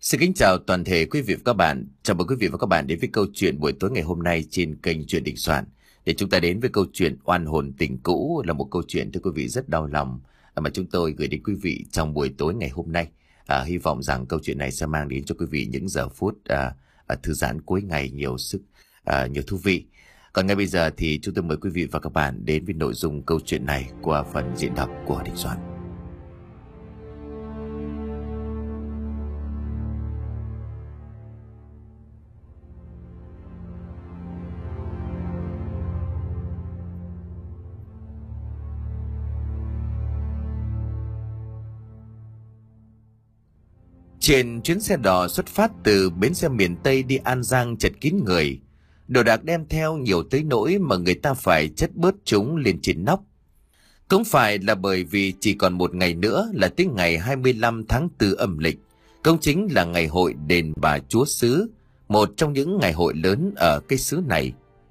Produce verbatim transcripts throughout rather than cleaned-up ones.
Xin kính chào toàn thể quý vị và các bạn. Chào mừng quý vị và các bạn đến với câu chuyện buổi tối ngày hôm nay trên kênh Chuyện Đình Soạn. Để chúng ta đến với câu chuyện Oan hồn tình cũ, là một câu chuyện thưa quý vị rất đau lòng mà chúng tôi gửi đến quý vị trong buổi tối ngày hôm nay. À, hy vọng rằng câu chuyện này sẽ mang đến cho quý vị những giờ phút à, à, thư giãn cuối ngày nhiều sức, à, nhiều thú vị. Còn ngay bây giờ thì chúng tôi mời quý vị và các bạn đến với nội dung câu chuyện này qua phần diễn đọc của Đình Soạn. Trên chuyến xe đò xuất phát từ bến xe miền Tây đi An Giang chật kín người. Đồ đạc đem theo nhiều tới nỗi mà người ta phải chất bớt chúng lên trên nóc. Cũng phải là bởi vì chỉ còn một ngày nữa là tới ngày hai mươi lăm tháng tư âm lịch. Cũng chính là ngày hội đền Bà Chúa Xứ, một trong những ngày hội lớn ở cái xứ này.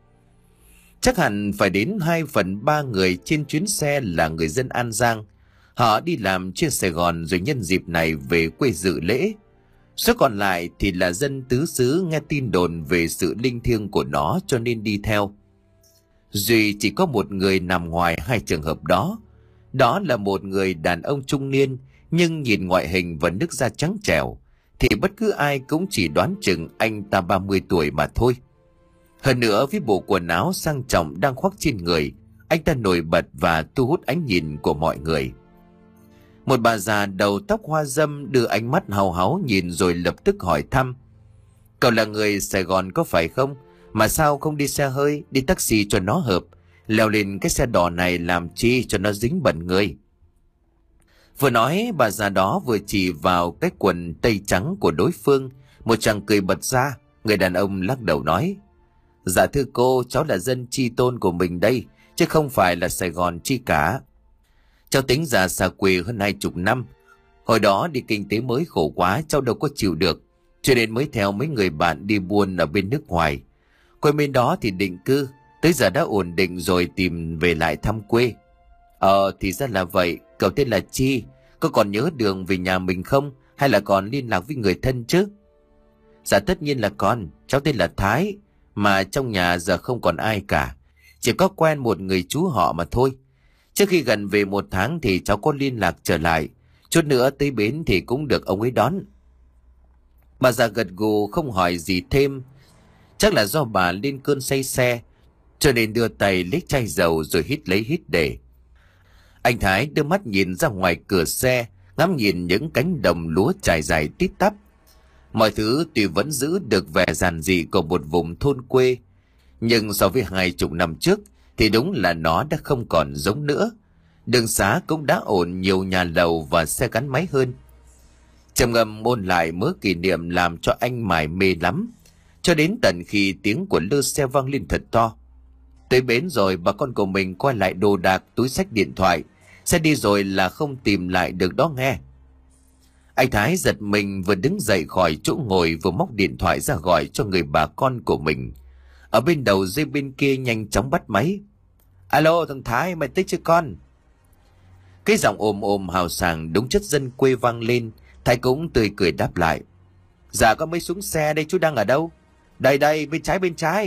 Chắc hẳn phải đến hai phần ba người trên chuyến xe là người dân An Giang. Họ đi làm trên Sài Gòn rồi nhân dịp này về quê dự lễ. Số còn lại thì là dân tứ xứ nghe tin đồn về sự linh thiêng của nó cho nên đi theo. Duy chỉ có một người nằm ngoài hai trường hợp đó. Đó là một người đàn ông trung niên, nhưng nhìn ngoại hình và nước da trắng trẻo thì bất cứ ai cũng chỉ đoán chừng anh ta ba mươi tuổi mà thôi. Hơn nữa, với bộ quần áo sang trọng đang khoác trên người, anh ta nổi bật và thu hút ánh nhìn của mọi người. Một bà già đầu tóc hoa râm đưa ánh mắt hào háo nhìn rồi lập tức hỏi thăm: "Cậu là người Sài Gòn có phải không? Mà sao không đi xe hơi, đi taxi cho nó hợp? Leo lên cái xe đò này làm chi cho nó dính bẩn người?" Vừa nói, bà già đó vừa chỉ vào cái quần tây trắng của đối phương. Một chàng cười bật ra. Người đàn ông lắc đầu nói: "Dạ thưa cô, cháu là dân Chi Tôn của mình đây, chứ không phải là Sài Gòn chi cả. Cháu tính ra xa quê hơn hai chục năm. Hồi đó đi kinh tế mới khổ quá, cháu đâu có chịu được, cho nên mới theo mấy người bạn đi buôn ở bên nước ngoài. Quê bên đó thì định cư, tới giờ đã ổn định rồi tìm về lại thăm quê." "Ờ thì ra là vậy. Cậu tên là Chi, có còn nhớ đường về nhà mình không? Hay là còn liên lạc với người thân chứ?" "Dạ tất nhiên là còn. Cháu tên là Thái, mà trong nhà giờ không còn ai cả, chỉ có quen một người chú họ mà thôi. Trước khi gần về một tháng thì cháu có liên lạc trở lại, chút nữa tới bến thì cũng được ông ấy đón." Bà già gật gù không hỏi gì thêm. Chắc là do bà lên cơn say xe, cho nên đưa tay lấy chai dầu rồi hít lấy hít để. Anh Thái đưa mắt nhìn ra ngoài cửa xe, ngắm nhìn những cánh đồng lúa trải dài tít tắp. Mọi thứ tuy vẫn giữ được vẻ giản dị của một vùng thôn quê, nhưng so với hai chục năm trước thì đúng là nó đã không còn giống nữa. Đường xá cũng đã ổn, nhiều nhà lầu và xe gắn máy hơn. Trầm ngâm ôn lại mớ kỷ niệm làm cho anh mải mê lắm, cho đến tận khi tiếng của lơ xe vang lên thật to. Tới bến rồi, bà con của mình coi lại đồ đạc, túi xách, điện thoại. Xe đi rồi là không tìm lại được đó nghe. Anh Thái giật mình, vừa đứng dậy khỏi chỗ ngồi vừa móc điện thoại ra gọi cho người bà con của mình. Ở bên đầu dây bên kia nhanh chóng bắt máy. "Alo thằng Thái, mày tích chứ con?" Cái giọng ồm ồm hào sảng đúng chất dân quê vang lên. Thái cũng tươi cười đáp lại: "Dạ con mới xuống xe đây, chú đang ở đâu?" "Đây đây, bên trái bên trái."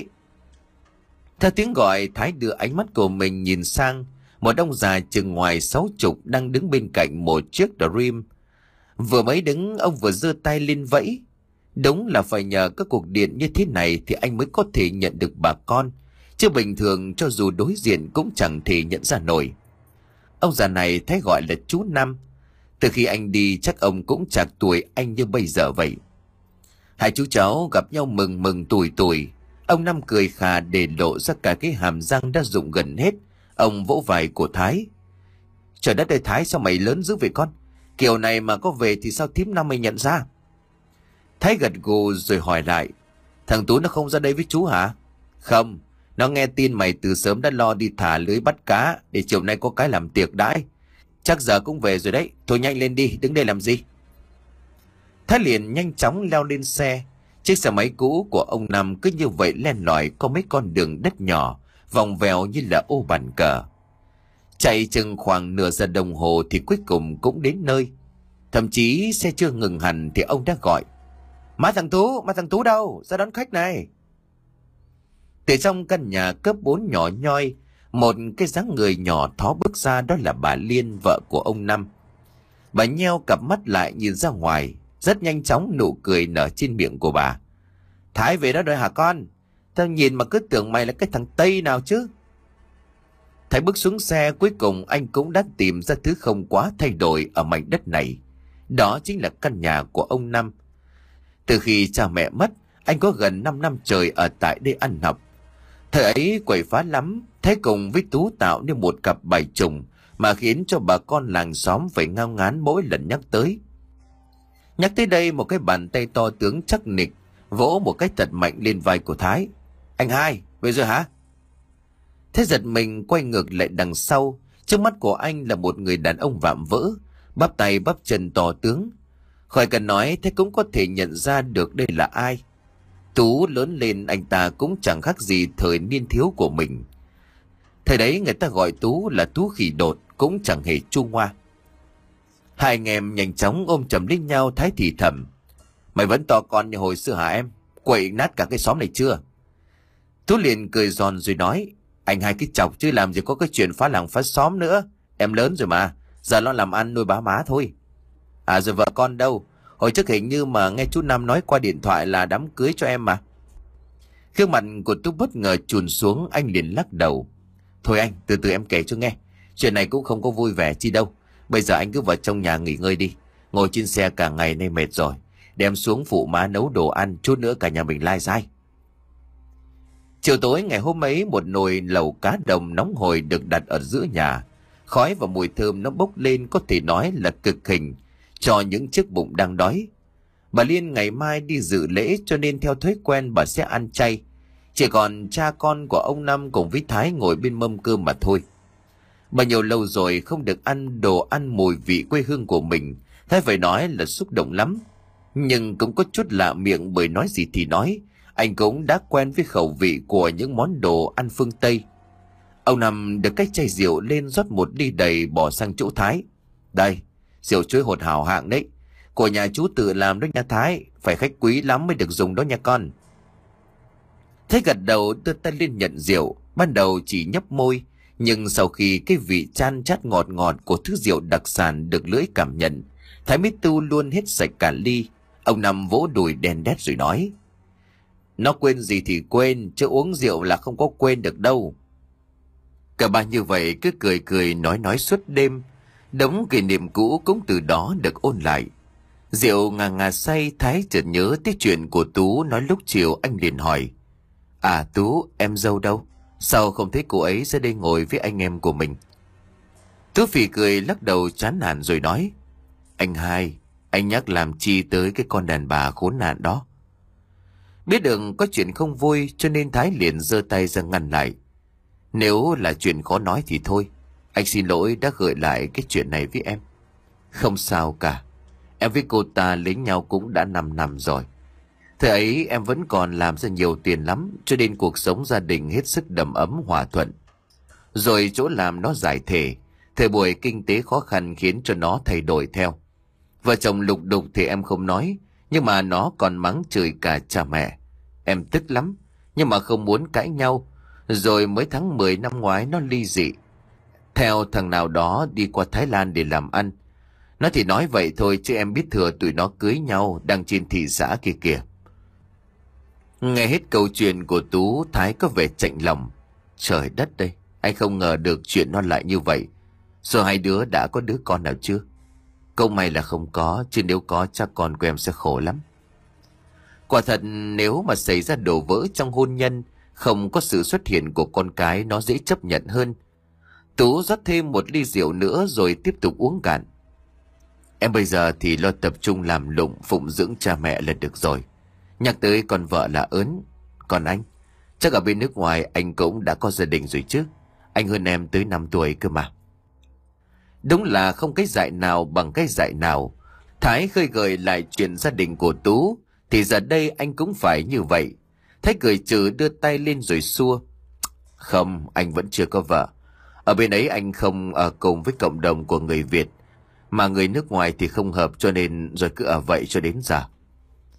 Theo tiếng gọi, Thái đưa ánh mắt của mình nhìn sang một ông già chừng ngoài sáu chục đang đứng bên cạnh một chiếc Dream. Vừa mới đứng, ông vừa giơ tay lên vẫy. Đúng là phải nhờ các cuộc điện như thế này thì anh mới có thể nhận được bà con, chứ bình thường cho dù đối diện cũng chẳng thể nhận ra nổi. Ông già này Thái gọi là chú Năm. Từ khi anh đi chắc ông cũng chạc tuổi anh như bây giờ vậy. Hai chú cháu gặp nhau mừng mừng tuổi tuổi. Ông Năm cười khà để lộ ra cả cái hàm răng đã rụng gần hết. Ông vỗ vai của Thái: "Trời đất ơi Thái, sao mày lớn dữ vậy con? Kiểu này mà có về thì sao thím Năm mày nhận ra?" Thái gật gù rồi hỏi lại: "Thằng Tú nó không ra đây với chú hả?" "Không, nó nghe tin mày từ sớm đã lo đi thả lưới bắt cá để chiều nay có cái làm tiệc đãi. Chắc giờ cũng về rồi đấy, thôi nhanh lên đi, đứng đây làm gì?" Thái liền nhanh chóng leo lên xe. Chiếc xe máy cũ của ông Năm cứ như vậy len lỏi có mấy con đường đất nhỏ, vòng vèo như là ô bàn cờ. Chạy chừng khoảng nửa giờ đồng hồ thì cuối cùng cũng đến nơi. Thậm chí xe chưa ngừng hẳn thì ông đã gọi: Má thằng Tú, má thằng Tú đâu? Ra đón khách này. Từ trong căn nhà cấp bốn nhỏ nhoi, một cái dáng người nhỏ thó bước ra, đó là bà Liên, vợ của ông Năm. Bà nheo cặp mắt lại nhìn ra ngoài, rất nhanh chóng nụ cười nở trên miệng của bà. Thái về đó rồi hả con? Tao nhìn mà cứ tưởng mày là cái thằng Tây nào chứ. Thái bước xuống xe, cuối cùng anh cũng đã tìm ra thứ không quá thay đổi ở mảnh đất này. Đó chính là căn nhà của ông Năm. Từ khi cha mẹ mất, anh có gần năm năm trời ở tại đây ăn học. Thời ấy quậy phá lắm, Thái cùng với Tú tạo nên một cặp bài trùng mà khiến cho bà con làng xóm phải ngao ngán mỗi lần nhắc tới. Nhắc tới đây, một cái bàn tay to tướng chắc nịch vỗ một cái thật mạnh lên vai của Thái. Anh hai, về rồi hả? Thế giật mình quay ngược lại đằng sau, trước mắt của anh là một người đàn ông vạm vỡ, bắp tay bắp chân to tướng. Khỏi cần nói, thế cũng có thể nhận ra được đây là ai. Tú lớn lên anh ta cũng chẳng khác gì thời niên thiếu của mình. Thời đấy người ta gọi Tú là Tú khỉ đột, cũng chẳng hề chu hoa. Hai anh em nhanh chóng ôm chầm lấy nhau. Thái thì thầm. Mày vẫn to con như hồi xưa hả em? Quậy nát cả cái xóm này chưa? Tú liền cười giòn rồi nói. Anh hai cái chọc chứ làm gì có cái chuyện phá làng phá xóm nữa. Em lớn rồi mà, giờ lo làm ăn nuôi bá má thôi. À rồi vợ con đâu? Hồi trước hình như mà nghe chú Năm nói qua điện thoại là đám cưới cho em mà. Gương mặt của Tú bất ngờ chùn xuống, anh liền lắc đầu. Thôi anh, từ từ em kể cho nghe. Chuyện này cũng không có vui vẻ chi đâu. Bây giờ anh cứ vào trong nhà nghỉ ngơi đi. Ngồi trên xe cả ngày nay mệt rồi. Đem xuống phụ má nấu đồ ăn, chút nữa cả nhà mình lai dai. Chiều tối ngày hôm ấy, một nồi lẩu cá đồng nóng hổi được đặt ở giữa nhà. Khói và mùi thơm nó bốc lên, có thể nói là cực hình cho những chiếc bụng đang đói. Bà Liên ngày mai đi dự lễ cho nên theo thói quen bà sẽ ăn chay. Chỉ còn cha con của ông Năm cùng với Thái ngồi bên mâm cơm mà thôi. Bà nhiều lâu rồi không được ăn đồ ăn mùi vị quê hương của mình, Thái phải nói là xúc động lắm. Nhưng cũng có chút lạ miệng, bởi nói gì thì nói, anh cũng đã quen với khẩu vị của những món đồ ăn phương Tây. Ông Năm được cái chai rượu lên rót một ly đầy bỏ sang chỗ Thái. Đây, rượu chuối hột hảo hạng đấy. Của nhà chú tự làm đó nha Thái, phải khách quý lắm mới được dùng đó nha con. Thái gật đầu đưa tay lên nhận rượu, ban đầu chỉ nhấp môi. Nhưng sau khi cái vị chan chát ngọt ngọt của thứ rượu đặc sản được lưỡi cảm nhận, Thái mới tu luôn hết sạch cả ly. Ông Năm vỗ đùi đen đét rồi nói. Nó quên gì thì quên, chứ uống rượu là không có quên được đâu. Cả ba như vậy cứ cười cười nói nói suốt đêm. Đống kỷ niệm cũ cũng từ đó được ôn lại. Rượu ngà ngà say, Thái chợt nhớ tới chuyện của Tú nói lúc chiều. Anh liền hỏi. À Tú, em dâu đâu? Sao không thấy cô ấy ra đây ngồi với anh em của mình? Tú phì cười lắc đầu chán nản rồi nói. Anh hai, anh nhắc làm chi tới cái con đàn bà khốn nạn đó. Biết được có chuyện không vui cho nên Thái liền giơ tay ra ngăn lại. Nếu là chuyện khó nói thì thôi, anh xin lỗi đã gợi lại cái chuyện này với em. Không sao cả, em với cô ta lấy nhau cũng đã năm năm rồi. Thời ấy em vẫn còn làm ra nhiều tiền lắm, cho nên cuộc sống gia đình hết sức đầm ấm hòa thuận. Rồi chỗ làm nó giải thể, thời buổi kinh tế khó khăn khiến cho nó thay đổi theo. Vợ chồng lục đục thì em không nói, nhưng mà nó còn mắng chửi cả cha mẹ. Em tức lắm, nhưng mà không muốn cãi nhau. Rồi mới tháng mười năm ngoái nó ly dị, theo thằng nào đó đi qua Thái Lan để làm ăn. Nó thì nói vậy thôi, chứ em biết thừa tụi nó cưới nhau đang trên thị xã kia kìa. Nghe hết câu chuyện của Tú, Thái có vẻ chạnh lòng. Trời đất đây, anh không ngờ được chuyện nó lại như vậy. Rồi hai đứa đã có đứa con nào chưa? Câu may là không có, chứ nếu có chắc con của em sẽ khổ lắm. Quả thật nếu mà xảy ra đổ vỡ trong hôn nhân, không có sự xuất hiện của con cái, nó dễ chấp nhận hơn. Tú rót thêm một ly rượu nữa rồi tiếp tục uống cạn. Em bây giờ thì lo tập trung làm lụng phụng dưỡng cha mẹ là được rồi. Nhắc tới con vợ là ớn. Còn anh, chắc ở bên nước ngoài anh cũng đã có gia đình rồi chứ. Anh hơn em tới năm tuổi cơ mà. Đúng là không cái dại nào bằng cái dại nào. Thái khơi gợi lại chuyện gia đình của Tú, thì giờ đây anh cũng phải như vậy. Thái cười trừ đưa tay lên rồi xua. Không, anh vẫn chưa có vợ. Ở bên ấy anh không ở cùng với cộng đồng của người Việt, mà người nước ngoài thì không hợp, cho nên rồi cứ ở vậy cho đến giờ.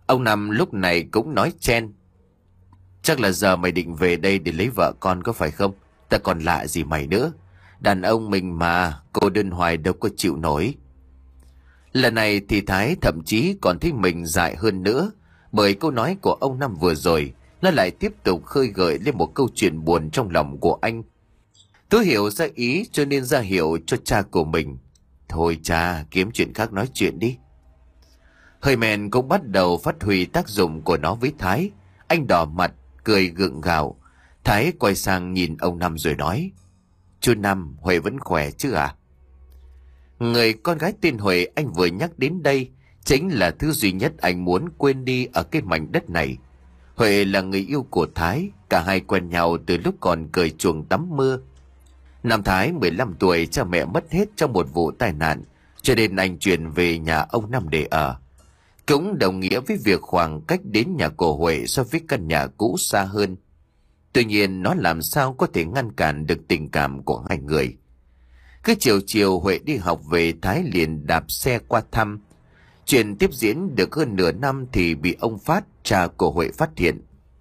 Ông Năm lúc này cũng nói chen: Chắc là giờ mày định về đây để lấy vợ con có phải không? Ta còn lạ gì mày nữa. Đàn ông mình mà, cô đơn hoài đâu có chịu nổi. Lần này thì Thái thậm chí còn thấy mình dại hơn nữa, bởi câu nói của ông Năm vừa rồi, nó lại tiếp tục khơi gợi lên một câu chuyện buồn trong lòng của anh. Tú hiểu ra ý cho nên ra hiệu cho cha của mình: Thôi cha, kiếm chuyện khác nói chuyện đi. Hơi men cũng bắt đầu phát huy tác dụng của nó với Thái. Anh đỏ mặt, cười gượng gạo. Thái quay sang nhìn ông Năm rồi nói: Chú Năm, Huệ vẫn khỏe chứ à? Người con gái tên Huệ anh vừa nhắc đến đây chính là thứ duy nhất anh muốn quên đi ở cái mảnh đất này. Huệ là người yêu của Thái, cả hai quen nhau từ lúc còn cởi chuồng tắm mưa. Năm Thái mười lăm tuổi, cha mẹ mất hết trong một vụ tai nạn, cho nên anh chuyển về nhà ông Năm để ở. Cũng đồng nghĩa với việc khoảng cách đến nhà của Huệ so với căn nhà cũ xa hơn. Tuy nhiên nó làm sao có thể ngăn cản được tình cảm của hai người. Cứ chiều chiều Huệ đi học về, Thái liền đạp xe qua thăm. Chuyện tiếp diễn được hơn nửa năm thì bị ông Phát, cha của Huệ, phát hiện.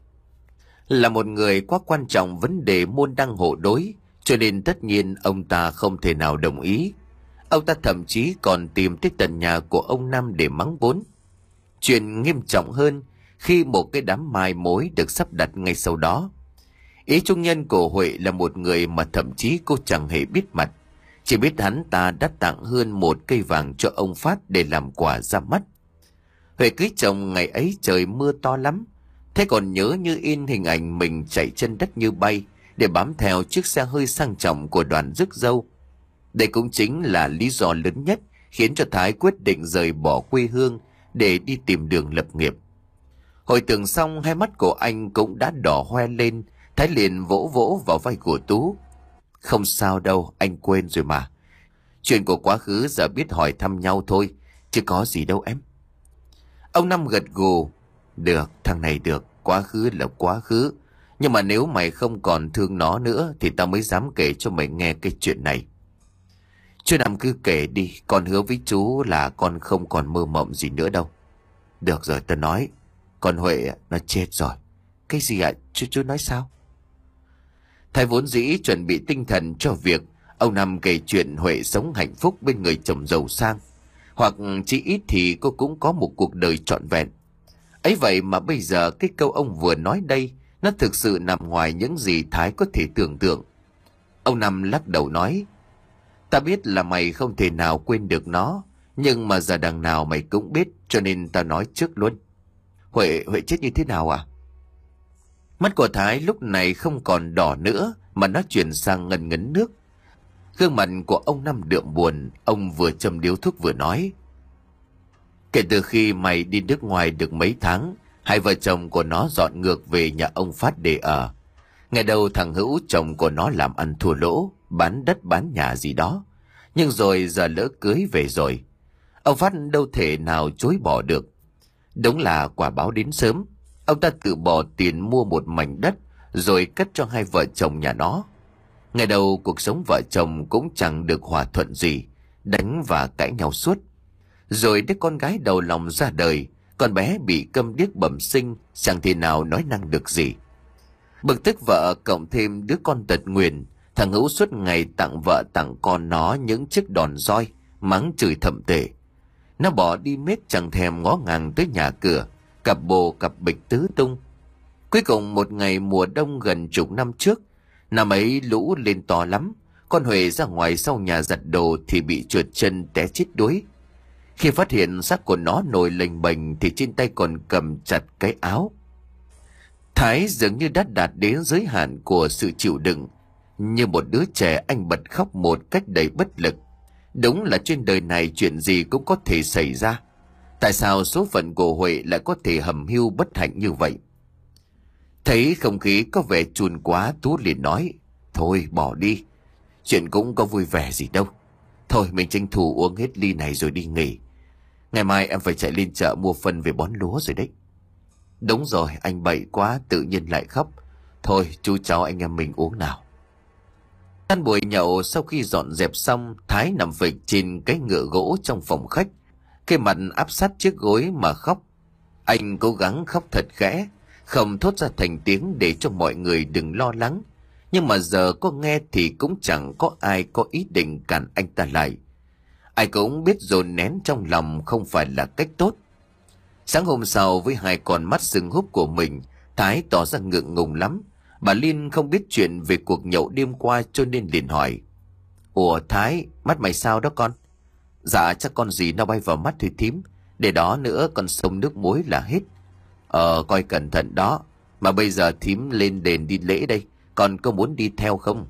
Là một người quá quan trọng vấn đề môn đăng hộ đối, cho nên tất nhiên ông ta không thể nào đồng ý. Ông ta thậm chí còn tìm tới tận nhà của ông Năm để mắng vốn. Chuyện nghiêm trọng hơn khi một cái đám mai mối được sắp đặt ngay sau đó. Ý trung nhân của Huệ là một người mà thậm chí cô chẳng hề biết mặt, chỉ biết hắn ta đã tặng hơn một cây vàng cho ông Phát để làm quà ra mắt. Huệ cưới chồng ngày ấy trời mưa to lắm, thế còn nhớ như in hình ảnh mình chạy chân đất như bay để bám theo chiếc xe hơi sang trọng của đoàn rước dâu. Đây cũng chính là lý do lớn nhất khiến cho Thái quyết định rời bỏ quê hương để đi tìm đường lập nghiệp. Hồi tưởng xong, hai mắt của anh cũng đã đỏ hoe lên. Thái liền vỗ vỗ vào vai của Tú: Không sao đâu, anh quên rồi mà. Chuyện của quá khứ giờ biết hỏi thăm nhau thôi, chứ có gì đâu em. Ông Năm gật gù: Được, thằng này được, quá khứ là quá khứ. Nhưng mà nếu mày không còn thương nó nữa thì tao mới dám kể cho mày nghe cái chuyện này. Chú Năm cứ kể đi, con hứa với chú là con không còn mơ mộng gì nữa đâu. Được rồi, tao nói. Con Huệ nó chết rồi. Cái gì ạ? Chú chú nói sao? Thái vốn dĩ chuẩn bị tinh thần cho việc ông Năm kể chuyện Huệ sống hạnh phúc bên người chồng giàu sang, hoặc chỉ ít thì cô cũng có một cuộc đời trọn vẹn. Ấy vậy mà bây giờ cái câu ông vừa nói đây, nó thực sự nằm ngoài những gì Thái có thể tưởng tượng. Ông Năm lắc đầu nói: Ta biết là mày không thể nào quên được nó, nhưng mà giờ đằng nào mày cũng biết, cho nên ta nói trước luôn. Huệ, Huệ chết như thế nào à? Mắt của Thái lúc này không còn đỏ nữa mà nó chuyển sang ngần ngấn nước. Gương mặt của ông Năm đượm buồn, ông vừa châm điếu thuốc vừa nói: Kể từ khi mày đi nước ngoài được mấy tháng, hai vợ chồng của nó dọn ngược về nhà ông Phát để ở. Ngày đầu thằng Hữu chồng của nó làm ăn thua lỗ, bán đất bán nhà gì đó. Nhưng rồi giờ lỡ cưới về rồi, ông Phát đâu thể nào chối bỏ được. Đúng là quả báo đến sớm. Ông ta tự bỏ tiền mua một mảnh đất rồi cất cho hai vợ chồng nhà nó. Ngày đầu cuộc sống vợ chồng cũng chẳng được hòa thuận gì, đánh và cãi nhau suốt. Rồi đứa con gái đầu lòng ra đời, con bé bị câm điếc bẩm sinh, chẳng thể nào nói năng được gì. Bực tức vợ cộng thêm đứa con tật nguyền, thằng Hữu suốt ngày tặng vợ tặng con nó những chiếc đòn roi, mắng chửi thậm tệ. Nó bỏ đi miết chẳng thèm ngó ngàng tới nhà cửa, cặp bồ cặp bịch tứ tung. Cuối cùng một ngày mùa đông gần chục năm trước, năm ấy lũ lên to lắm, con Huệ ra ngoài sau nhà giặt đồ thì bị trượt chân té chết đuối. Khi phát hiện xác của nó nổi lềnh bềnh thì trên tay còn cầm chặt cái áo. Thái dường như đã đạt đến giới hạn của sự chịu đựng. Như một đứa trẻ, anh bật khóc một cách đầy bất lực. Đúng là trên đời này chuyện gì cũng có thể xảy ra. Tại sao số phận của Huệ lại có thể hầm hưu bất hạnh như vậy? Thấy không khí có vẻ chùn quá, Tú liền nói: Thôi bỏ đi, chuyện cũng có vui vẻ gì đâu. Thôi mình tranh thủ uống hết ly này rồi đi nghỉ. Ngày mai em phải chạy lên chợ mua phân về bón lúa rồi đấy. Đúng rồi, anh bậy quá tự nhiên lại khóc. Thôi chú cháu anh em mình uống nào. Tan buổi nhậu, sau khi dọn dẹp xong, Thái nằm phịch trên cái ngựa gỗ trong phòng khách, cái mặt áp sát chiếc gối mà khóc. Anh cố gắng khóc thật khẽ, không thốt ra thành tiếng để cho mọi người đừng lo lắng. Nhưng mà giờ có nghe thì cũng chẳng có ai có ý định cản anh ta lại. Ai cũng biết dồn nén trong lòng không phải là cách tốt. Sáng hôm sau với hai con mắt sưng húp của mình, Thái tỏ ra ngượng ngùng lắm. Bà Liên không biết chuyện về cuộc nhậu đêm qua cho nên liền hỏi. Ủa Thái, mắt mày sao đó con? Dạ chắc con gì nó bay vào mắt thôi thím. Để đó nữa con xông nước muối là hết. Ờ coi cẩn thận đó. Mà bây giờ thím lên đền đi lễ đây. Con có muốn đi theo không?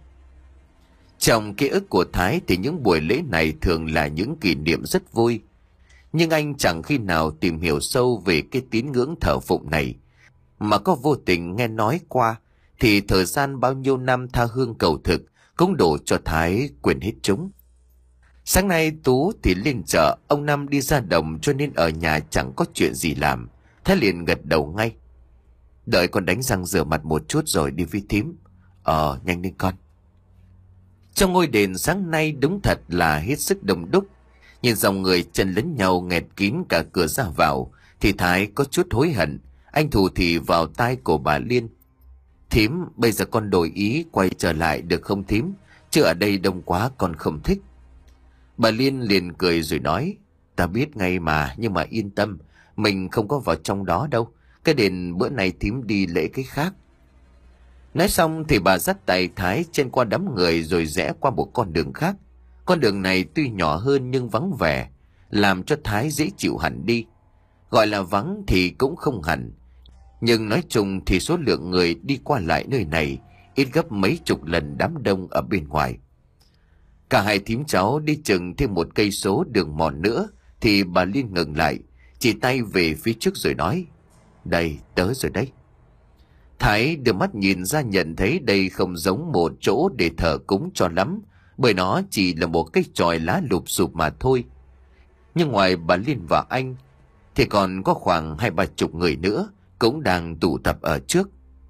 Trong ký ức của Thái thì những buổi lễ này thường là những kỷ niệm rất vui. Nhưng anh chẳng khi nào tìm hiểu sâu về cái tín ngưỡng thờ phụng này. Mà có vô tình nghe nói qua thì thời gian bao nhiêu năm tha hương cầu thực cũng đủ cho Thái quên hết chúng. Sáng nay Tú thì lên chợ, ông Năm đi ra đồng cho nên ở nhà chẳng có chuyện gì làm. Thái liền gật đầu ngay. Đợi con đánh răng rửa mặt một chút rồi đi với thím. Ờ nhanh lên con. Trong ngôi đền sáng nay đúng thật là hết sức đông đúc. Nhìn dòng người chen lấn nhau nghẹt kín cả cửa ra vào thì Thái có chút hối hận. Anh thù thì vào tai của bà Liên. Thím, bây giờ con đổi ý quay trở lại được không thím? Chứ ở đây đông quá con không thích. Bà Liên liền cười rồi nói. Ta biết ngay mà, nhưng mà yên tâm, mình không có vào trong đó đâu. Cái đền bữa nay thím đi lễ cái khác. Nói xong thì bà dắt tay Thái chen qua đám người rồi rẽ qua một con đường khác. Con đường này tuy nhỏ hơn nhưng vắng vẻ, làm cho Thái dễ chịu hẳn đi. Gọi là vắng thì cũng không hẳn. Nhưng nói chung thì số lượng người đi qua lại nơi này ít gấp mấy chục lần đám đông ở bên ngoài. Cả hai thím cháu đi chừng thêm một cây số đường mòn nữa thì bà Liên ngừng lại, chỉ tay về phía trước rồi nói. Đây, tới rồi đấy. Thái đưa mắt nhìn ra nhận thấy đây không giống một chỗ để thờ cúng cho lắm, bởi nó chỉ là một cái chòi lá lụp xụp mà thôi. Nhưng ngoài bà Liên và anh thì còn có khoảng hai ba chục người nữa cũng đang tụ tập ở trước.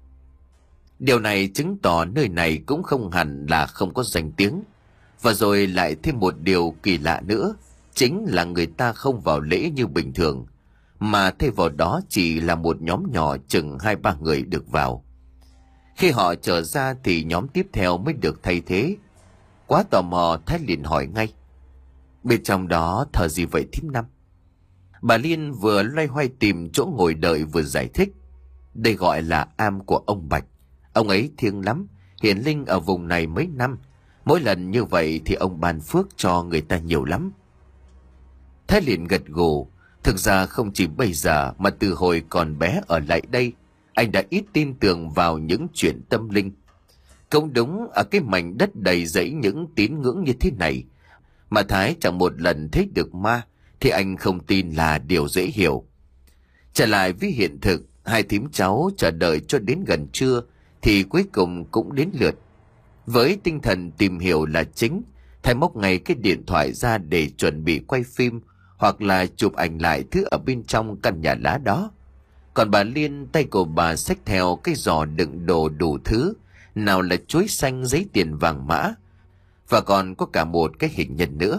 Điều này chứng tỏ nơi này cũng không hẳn là không có danh tiếng. Và rồi lại thêm một điều kỳ lạ nữa, chính là người ta không vào lễ như bình thường, mà thay vào đó chỉ là một nhóm nhỏ chừng hai ba người được vào. Khi họ trở ra thì nhóm tiếp theo mới được thay thế. Quá tò mò, Thái liền hỏi ngay. Bên trong đó thờ gì vậy thím Năm? Bà Liên vừa loay hoay tìm chỗ ngồi đợi vừa giải thích. Đây gọi là am của ông Bạch. Ông ấy thiêng lắm, hiển linh ở vùng này mấy năm. Mỗi lần như vậy thì ông ban phước cho người ta nhiều lắm. Thái liền gật gù. Thực ra không chỉ bây giờ mà từ hồi còn bé ở lại đây, anh đã ít tin tưởng vào những chuyện tâm linh. Cũng đúng, ở cái mảnh đất đầy rẫy những tín ngưỡng như thế này mà Thái chẳng một lần thấy được ma thì anh không tin là điều dễ hiểu. Trở lại với hiện thực, hai thím cháu chờ đợi cho đến gần trưa thì cuối cùng cũng đến lượt. Với tinh thần tìm hiểu là chính, Thái móc ngay cái điện thoại ra để chuẩn bị quay phim hoặc là chụp ảnh lại thứ ở bên trong căn nhà lá đó. Còn bà Liên, tay của bà xách theo cái giỏ đựng đồ đủ thứ, nào là chuối xanh, giấy tiền vàng mã, và còn có cả một cái hình nhân nữa.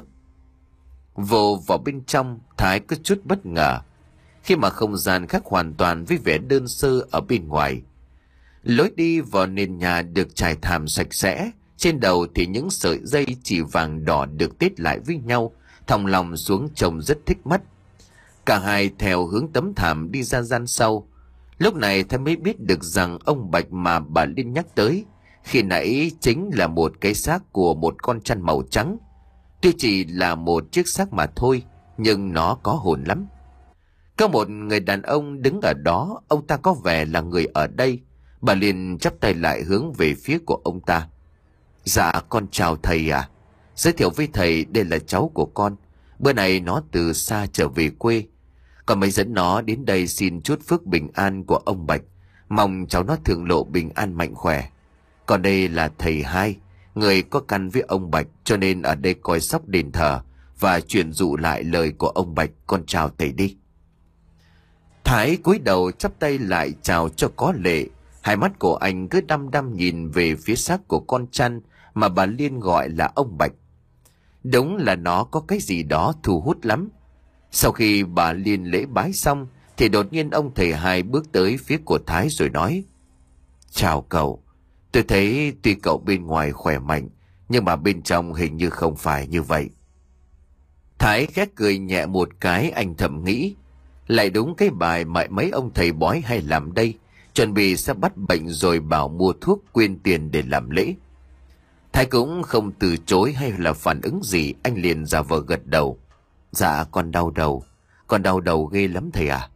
Vô vào bên trong, Thái có chút bất ngờ khi mà không gian khác hoàn toàn với vẻ đơn sơ ở bên ngoài. Lối đi vào nền nhà được trải thảm sạch sẽ, trên đầu thì những sợi dây chỉ vàng đỏ được tết lại với nhau, thòng lòng xuống trông rất thích mắt. Cả hai theo hướng tấm thảm đi ra gian sau. Lúc này Thái mới biết được rằng ông Bạch mà bà Liên nhắc tới khi nãy chính là một cái xác của một con trăn màu trắng. Tuy chỉ là một chiếc xác mà thôi, nhưng nó có hồn lắm. Có một người đàn ông đứng ở đó, ông ta có vẻ là người ở đây. Bà Liên chắp tay lại hướng về phía của ông ta. Dạ con chào thầy à. Giới thiệu với thầy, đây là cháu của con. Bữa nay nó từ xa trở về quê. Con mới dẫn nó đến đây xin chút phước bình an của ông Bạch. Mong cháu nó thượng lộ bình an mạnh khỏe. Còn đây là thầy hai, người có căn với ông Bạch, cho nên ở đây coi sóc đền thờ và truyền dụ lại lời của ông Bạch. Con chào thầy đi. Thái cúi đầu chắp tay lại chào cho có lệ. Hai mắt của anh cứ đăm đăm nhìn về phía xác của con trăn mà bà Liên gọi là ông Bạch. Đúng là nó có cái gì đó thu hút lắm. Sau khi bà Liên lễ bái xong thì đột nhiên ông thầy hai bước tới phía của Thái rồi nói: Chào cậu, tôi thấy tuy cậu bên ngoài khỏe mạnh, nhưng mà bên trong hình như không phải như vậy. Thái khẽ cười nhẹ một cái, anh thầm nghĩ, lại đúng cái bài mà mấy ông thầy bói hay làm đây, chuẩn bị sẽ bắt bệnh rồi bảo mua thuốc quyên tiền để làm lễ. Thái cũng không từ chối hay là phản ứng gì, anh liền giả vờ gật đầu. Dạ con đau đầu, con đau đầu ghê lắm thầy à.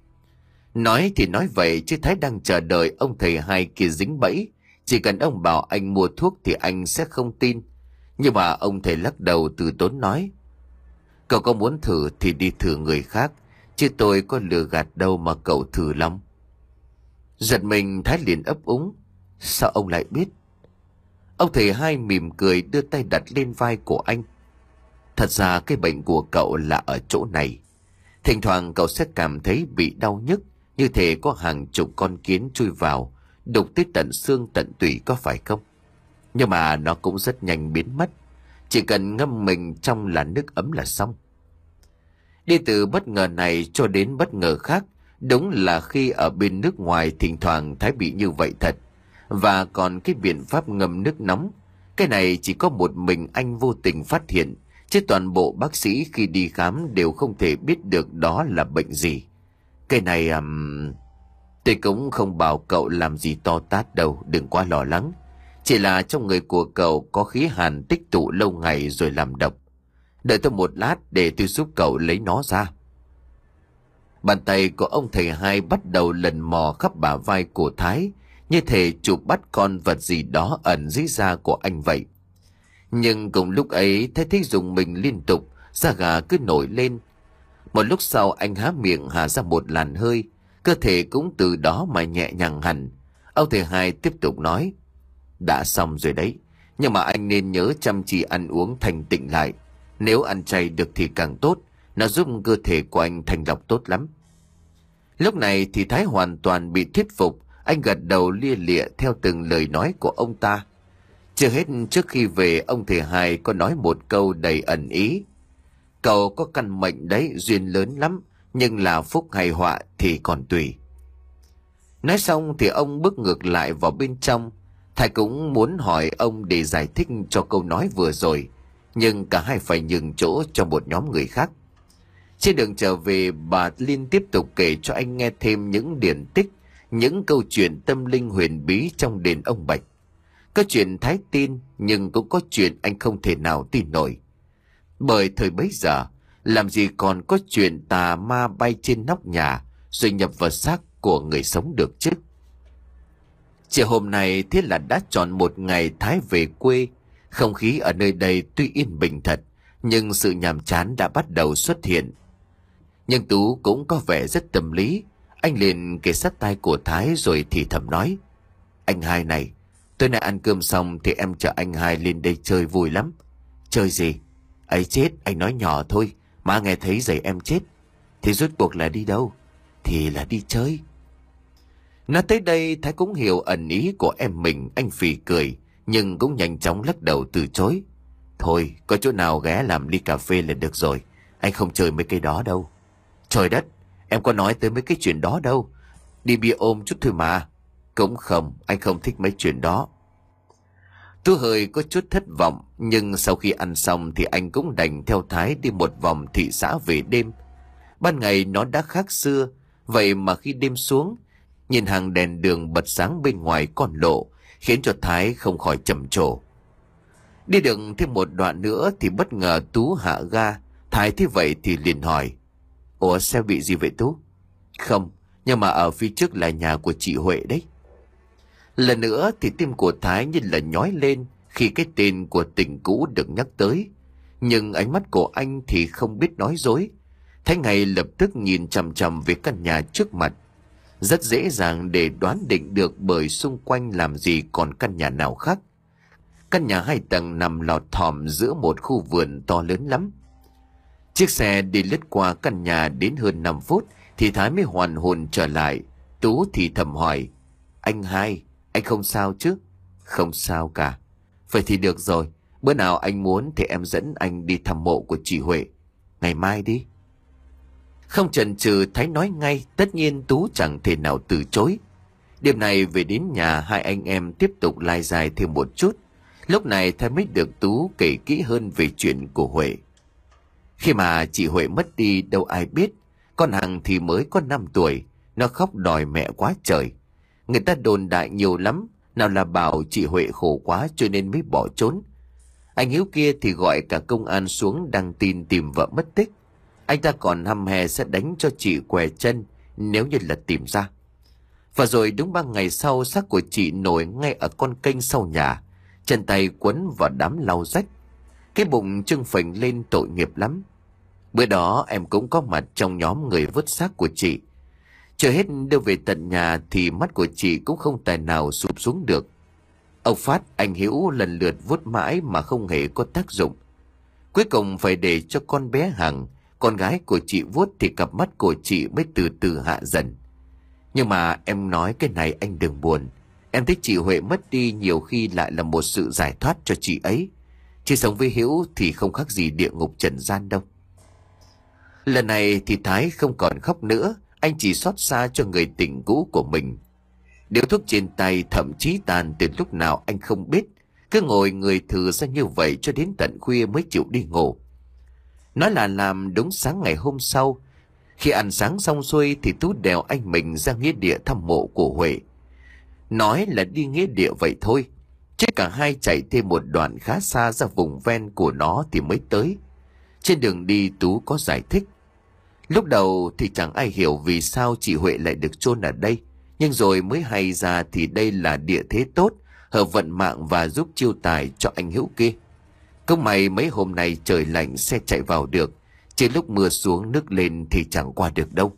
Nói thì nói vậy chứ Thái đang chờ đợi ông thầy hai kia dính bẫy. Chỉ cần ông bảo anh mua thuốc thì anh sẽ không tin. Nhưng mà ông thầy lắc đầu từ tốn nói: Cậu có muốn thử thì đi thử người khác, chứ tôi có lừa gạt đâu mà cậu thử lòng. Giật mình, Thái liền ấp úng: Sao ông lại biết? Ông thầy hai mỉm cười đưa tay đặt lên vai của anh. Thật ra cái bệnh của cậu là ở chỗ này. Thỉnh thoảng cậu sẽ cảm thấy bị đau nhức, như thể có hàng chục con kiến chui vào, đục tới tận xương tận tủy, có phải không? Nhưng mà nó cũng rất nhanh biến mất. Chỉ cần ngâm mình trong là nước ấm là xong. Đi từ bất ngờ này cho đến bất ngờ khác, đúng là khi ở bên nước ngoài thỉnh thoảng Thái bị như vậy thật. Và còn cái biện pháp ngâm nước nóng, cái này chỉ có một mình anh vô tình phát hiện, chứ toàn bộ bác sĩ khi đi khám đều không thể biết được đó là bệnh gì. Cái này um... tôi cũng không bảo cậu làm gì to tát đâu, đừng quá lo lắng. Chỉ là trong người của cậu có khí hàn tích tụ lâu ngày rồi làm độc. Đợi tôi một lát để tôi giúp cậu lấy nó ra. Bàn tay của ông thầy hai bắt đầu lần mò khắp bả vai của Thái, như thể chụp bắt con vật gì đó ẩn dưới da của anh vậy. Nhưng cùng lúc ấy Thái thấy dùng mình liên tục, da gà cứ nổi lên. Một lúc sau anh há miệng hạ ra một làn hơi, cơ thể cũng từ đó mà nhẹ nhàng hẳn. Ông thầy hai tiếp tục nói: Đã xong rồi đấy, nhưng mà anh nên nhớ chăm chỉ ăn uống thanh tịnh lại. Nếu ăn chay được thì càng tốt, nó giúp cơ thể của anh thanh lọc tốt lắm. Lúc này thì Thái hoàn toàn bị thuyết phục, anh gật đầu lia lịa theo từng lời nói của ông ta. Chưa hết, trước khi về ông thầy hai có nói một câu đầy ẩn ý: Cậu có căn mệnh đấy, duyên lớn lắm, nhưng là phúc hay họa thì còn tùy. Nói xong thì ông bước ngược lại vào bên trong. Thái cũng muốn hỏi ông để giải thích cho câu nói vừa rồi, nhưng cả hai phải nhường chỗ cho một nhóm người khác. Trên đường trở về, bà Liên tiếp tục kể cho anh nghe thêm những điển tích, những câu chuyện tâm linh huyền bí trong đền ông Bạch. Có chuyện Thái tin, nhưng cũng có chuyện anh không thể nào tin nổi. Bởi thời bấy giờ, làm gì còn có chuyện tà ma bay trên nóc nhà rồi nhập vào xác của người sống được chứ. Chiều hôm nay thế là đã tròn một ngày Thái về quê. Không khí ở nơi đây tuy yên bình thật, nhưng sự nhàm chán đã bắt đầu xuất hiện. Nhưng Tú cũng có vẻ rất tâm lý. Anh liền kề sát tai của Thái rồi thì thầm nói: Anh hai này, tối nay ăn cơm xong thì em chở anh hai lên đây chơi vui lắm. Chơi gì? Ấy chết, anh nói nhỏ thôi, má nghe thấy giày em chết. Thì rốt cuộc là đi đâu? Thì là đi chơi. Nói tới đây Thái cũng hiểu ẩn ý của em mình, anh phì cười, nhưng cũng nhanh chóng lắc đầu từ chối. Thôi, có chỗ nào ghé làm ly cà phê là được rồi, anh không chơi mấy cái đó đâu. Trời đất, em có nói tới mấy cái chuyện đó đâu. Đi bia ôm chút thôi mà. Cũng không, anh không thích mấy chuyện đó. Tú hơi có chút thất vọng, nhưng sau khi ăn xong thì anh cũng đành theo Thái đi một vòng thị xã về đêm. Ban ngày nó đã khác xưa, vậy mà khi đêm xuống, nhìn hàng đèn đường bật sáng bên ngoài con lộ, khiến cho Thái không khỏi trầm trồ. Đi được thêm một đoạn nữa thì bất ngờ Tú hạ ga. Thái thấy vậy thì liền hỏi: Ủa, xe bị gì vậy Tú? Không, nhưng mà ở phía trước là nhà của chị Huệ đấy. Lần nữa thì tim của Thái như là nhói lên khi cái tên của tình cũ được nhắc tới. Nhưng ánh mắt của anh thì không biết nói dối. Thái ngay lập tức nhìn chằm chằm về căn nhà trước mặt. Rất dễ dàng để đoán định được, bởi xung quanh làm gì còn căn nhà nào khác. Căn nhà hai tầng nằm lọt thỏm giữa một khu vườn to lớn lắm. Chiếc xe đi lướt qua căn nhà đến hơn năm phút thì Thái mới hoàn hồn trở lại. Tú thì thầm hỏi: Anh hai, anh không sao chứ? Không sao cả. Vậy thì được rồi, bữa nào anh muốn thì em dẫn anh đi thăm mộ của chị Huệ. Ngày mai đi. Không chần chừ, Thái nói ngay, tất nhiên Tú chẳng thể nào từ chối. Đêm này về đến nhà, hai anh em tiếp tục lai dài thêm một chút. Lúc này Thái mới được Tú kể kỹ hơn về chuyện của Huệ. Khi mà chị Huệ mất đi, đâu ai biết, con Hằng thì mới có năm tuổi, nó khóc đòi mẹ quá trời. Người ta đồn đại nhiều lắm, nào là bảo chị Huệ khổ quá cho nên mới bỏ trốn. Anh Hiếu kia thì gọi cả công an xuống đăng tin tìm vợ mất tích. Anh ta còn hăm hè sẽ đánh cho chị què chân nếu như là tìm ra. Và rồi đúng ba ngày sau, xác của chị nổi ngay ở con kênh sau nhà, chân tay quấn vào đám lau rách, cái bụng trưng phình lên, tội nghiệp lắm. Bữa đó em cũng có mặt trong nhóm người vớt xác của chị. Chờ hết đưa về tận nhà thì mắt của chị cũng không tài nào sụp xuống được. Ông Phát, anh Hiếu lần lượt vuốt mãi mà không hề có tác dụng. Cuối cùng phải để cho con bé Hằng, con gái của chị vuốt thì cặp mắt của chị mới từ từ hạ dần. Nhưng mà em nói cái này anh đừng buồn. Em thấy chị Huệ mất đi nhiều khi lại là một sự giải thoát cho chị ấy. Chị sống với Hiếu thì không khác gì địa ngục trần gian đâu. Lần này thì Thái không còn khóc nữa. Anh chỉ xót xa cho người tình cũ của mình. Điếu thuốc trên tay thậm chí tàn từ lúc nào anh không biết. Cứ ngồi người thừ ra như vậy cho đến tận khuya mới chịu đi ngủ. Nói là làm đúng sáng ngày hôm sau. Khi ăn sáng xong xuôi thì Tú đèo anh mình ra nghĩa địa thăm mộ của Huệ. Nói là đi nghĩa địa vậy thôi, chứ cả hai chạy thêm một đoạn khá xa ra vùng ven của nó thì mới tới. Trên đường đi Tú có giải thích. Lúc đầu thì chẳng ai hiểu vì sao chị Huệ lại được chôn ở đây. Nhưng rồi mới hay ra thì đây là địa thế tốt, hợp vận mạng và giúp chiêu tài cho anh Hữu kia. Công may mấy hôm nay trời lạnh xe chạy vào được, chứ lúc mưa xuống nước lên thì chẳng qua được đâu.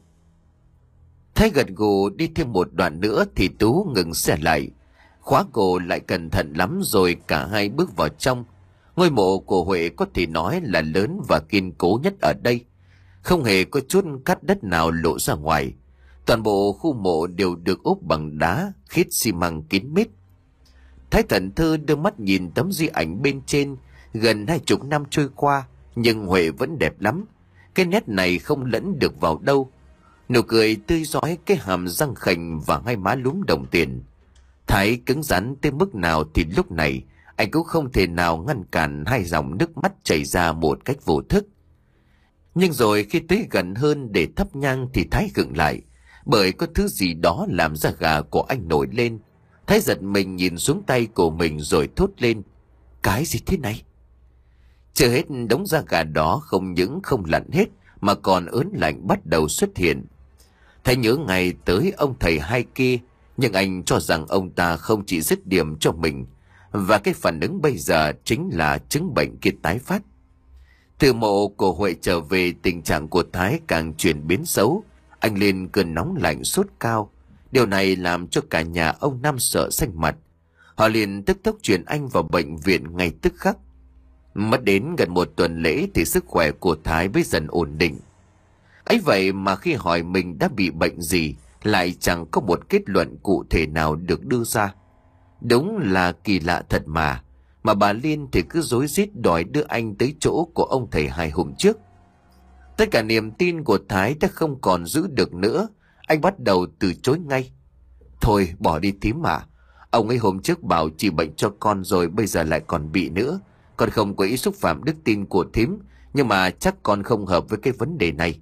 Thái gật gù đi thêm một đoạn nữa thì Tú ngừng xe lại, khóa cổ lại cẩn thận lắm rồi cả hai bước vào trong. Ngôi mộ của Huệ có thể nói là lớn và kiên cố nhất ở đây. Không hề có chút cát đất nào lộ ra ngoài. Toàn bộ khu mộ đều được ốp bằng đá, khít xi măng kín mít. Thái thẫn thờ đưa mắt nhìn tấm di ảnh bên trên. Gần hai chục năm trôi qua, nhưng Huệ vẫn đẹp lắm. Cái nét này không lẫn được vào đâu. Nụ cười tươi rói, cái hàm răng khểnh và hai má lúm đồng tiền. Thái cứng rắn tới mức nào thì lúc này anh cũng không thể nào ngăn cản hai dòng nước mắt chảy ra một cách vô thức. Nhưng rồi khi tới gần hơn để thắp nhang thì Thái khựng lại, bởi có thứ gì đó làm da gà của anh nổi lên. Thái giật mình nhìn xuống tay của mình rồi thốt lên: Cái gì thế này? Chưa hết, đống da gà đó không những không lặn hết mà còn ớn lạnh bắt đầu xuất hiện. Thái nhớ ngày tới ông thầy hai kia, nhưng anh cho rằng ông ta không chỉ dứt điểm cho mình, và cái phản ứng bây giờ chính là chứng bệnh kia tái phát. Từ mộ của Huệ trở về, tình trạng của Thái càng chuyển biến xấu. Anh lên cơn nóng lạnh sốt cao. Điều này làm cho cả nhà ông Năm sợ xanh mặt. Họ liền tức tốc chuyển anh vào bệnh viện ngay tức khắc. Mất đến gần một tuần lễ thì sức khỏe của Thái mới dần ổn định. Ấy vậy mà khi hỏi mình đã bị bệnh gì, lại chẳng có một kết luận cụ thể nào được đưa ra. Đúng là kỳ lạ thật mà. Mà bà Liên thì cứ rối rít đòi đưa anh tới chỗ của ông thầy hai hôm trước. Tất cả niềm tin của Thái đã không còn giữ được nữa. Anh bắt đầu từ chối ngay. Thôi bỏ đi Tím mà. Ông ấy hôm trước bảo trị bệnh cho con rồi, bây giờ lại còn bị nữa. Con không có ý xúc phạm đức tin của Thím, nhưng mà chắc con không hợp với cái vấn đề này.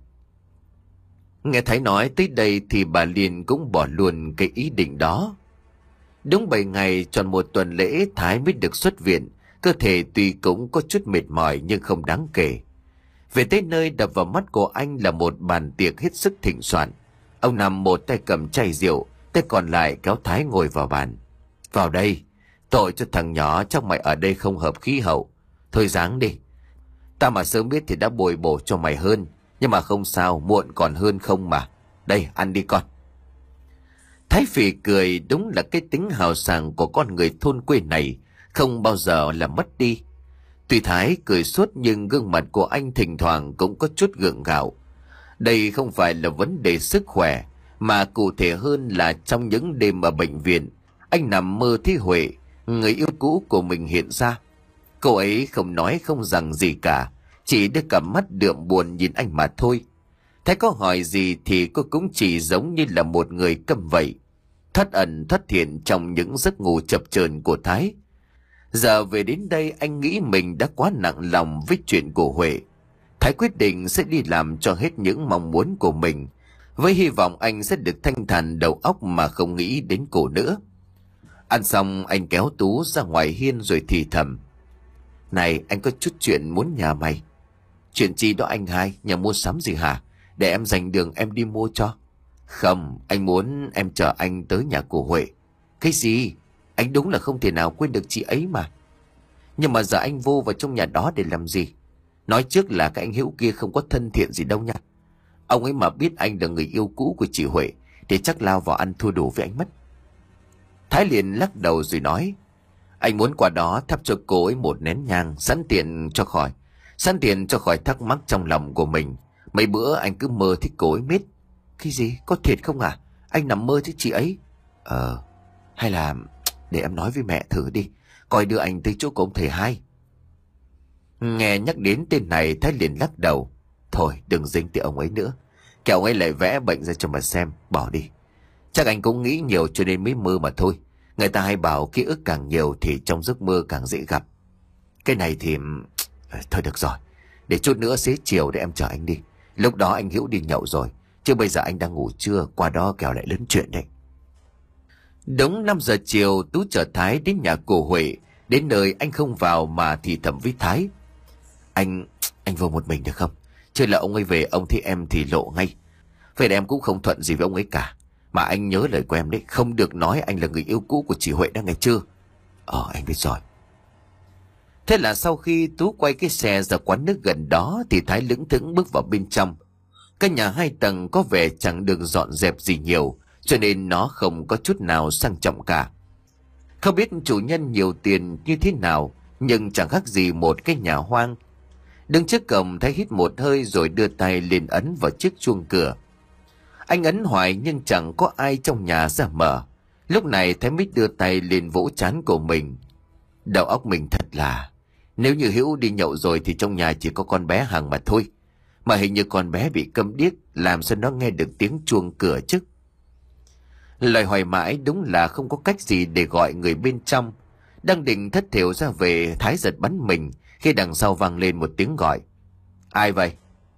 Nghe Thái nói tới đây thì bà Liên cũng bỏ luôn cái ý định đó. Đúng bảy ngày tròn một tuần lễ Thái mới được xuất viện. Cơ thể tuy cũng có chút mệt mỏi nhưng không đáng kể. Về tới nơi, đập vào mắt của anh là một bàn tiệc hết sức thịnh soạn. Ông nằm một tay cầm chai rượu, tay còn lại kéo Thái ngồi vào bàn. Vào đây, tội cho thằng nhỏ, chắc mày ở đây không hợp khí hậu. Thôi ráng đi. Ta mà sớm biết thì đã bồi bổ cho mày hơn. Nhưng mà không sao, muộn còn hơn không mà. Đây, ăn đi con. Thái phì cười, đúng là cái tính hào sảng của con người thôn quê này không bao giờ là mất đi. Tuy Thái cười suốt nhưng gương mặt của anh thỉnh thoảng cũng có chút gượng gạo. Đây không phải là vấn đề sức khỏe, mà cụ thể hơn là trong những đêm ở bệnh viện, anh nằm mơ thấy Huệ, người yêu cũ của mình hiện ra. Cô ấy không nói không rằng gì cả, chỉ đưa cặp mắt đượm buồn nhìn anh mà thôi. Thái có hỏi gì thì cô cũng chỉ giống như là một người câm vậy, thoát ẩn thoát hiện trong những giấc ngủ chập chờn của Thái. Giờ về đến đây anh nghĩ mình đã quá nặng lòng với chuyện của Huệ. Thái quyết định sẽ đi làm cho hết những mong muốn của mình, với hy vọng anh sẽ được thanh thản đầu óc mà không nghĩ đến cô nữa. Ăn xong anh kéo Tú ra ngoài hiên rồi thì thầm: Này, anh có chút chuyện muốn nhờ mày. Chuyện gì đó anh hai? Nhà mua sắm gì hả? Để em dành đường em đi mua cho. Không, anh muốn em chở anh tới nhà của Huệ. Cái gì? Anh đúng là không thể nào quên được chị ấy mà. Nhưng mà giờ anh vô vào trong nhà đó để làm gì? Nói trước là cái anh Hữu kia không có thân thiện gì đâu nha. Ông ấy mà biết anh là người yêu cũ của chị Huệ thì chắc lao vào ăn thua đủ với anh mất. Thái liền lắc đầu rồi nói: Anh muốn qua đó thắp cho cô ấy một nén nhang, sẵn tiện cho khỏi sẵn tiện cho khỏi thắc mắc trong lòng của mình. Mấy bữa anh cứ mơ thích cô ấy miết. Cái gì? Có thiệt không à? Anh nằm mơ thích chị ấy? Ờ, hay là để em nói với mẹ thử đi, coi đưa anh tới chỗ của ông thầy hai. Nghe nhắc đến tên này, Thái liền lắc đầu: Thôi đừng dính tới ông ấy nữa, kẻo ông ấy lại vẽ bệnh ra cho mà xem, bỏ đi. Chắc anh cũng nghĩ nhiều cho nên mới mơ mà thôi. Người ta hay bảo ký ức càng nhiều thì trong giấc mơ càng dễ gặp. Cái này thì... Thôi được rồi, để chút nữa xế chiều để em chở anh đi. Lúc đó anh Hữu đi nhậu rồi, chứ bây giờ anh đang ngủ trưa, qua đó kẻo lại lớn chuyện đấy. Đúng năm giờ chiều, Tú chở Thái đến nhà cô Huệ. Đến nơi anh không vào mà thì thầm với Thái: Anh... anh vô một mình được không? Chứ là ông ấy về ông thấy em thì lộ ngay. Vậy là em cũng không thuận gì với ông ấy cả. Mà anh nhớ lời của em đấy, không được nói anh là người yêu cũ của chị Huệ đã nghe chưa? Ờ, anh biết rồi. Thế là sau khi Tú quay cái xe ra quán nước gần đó thì Thái lững thững bước vào bên trong. Căn nhà hai tầng có vẻ chẳng được dọn dẹp gì nhiều, cho nên nó không có chút nào sang trọng cả. Không biết chủ nhân nhiều tiền như thế nào, nhưng chẳng khác gì một cái nhà hoang. Đứng trước cổng, Thái hít một hơi rồi đưa tay lên ấn vào chiếc chuông cửa. Anh ấn hoài nhưng chẳng có ai trong nhà ra mở. Lúc này Thái mới đưa tay lên vỗ trán của mình. Đầu óc mình thật là... Nếu như Hữu đi nhậu rồi thì trong nhà chỉ có con bé Hằng mà thôi. Mà hình như con bé bị câm điếc, làm sao nó nghe được tiếng chuông cửa chứ? Lời hỏi mãi đúng là không có cách gì để gọi người bên trong. Đang định thất thểu ra về, Thái giật bắn mình khi đằng sau vang lên một tiếng gọi. Ai vậy?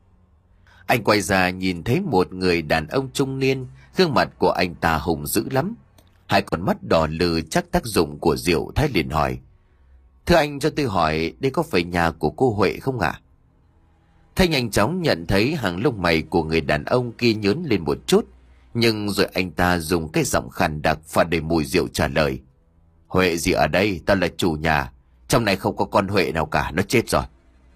Anh quay ra nhìn thấy một người đàn ông trung niên, gương mặt của anh ta hùng dữ lắm. Hai con mắt đỏ lừ chắc tác dụng của rượu. Thái liền hỏi: Thưa anh, cho tôi hỏi đây có phải nhà của cô Huệ không ạ? À? Thái nhanh chóng nhận thấy hàng lông mày của người đàn ông kia nhớn lên một chút, nhưng rồi anh ta dùng cái giọng khàn đặc pha đầy mùi rượu trả lời: Huệ gì ở đây, tao là chủ nhà. Trong này không có con Huệ nào cả, nó chết rồi.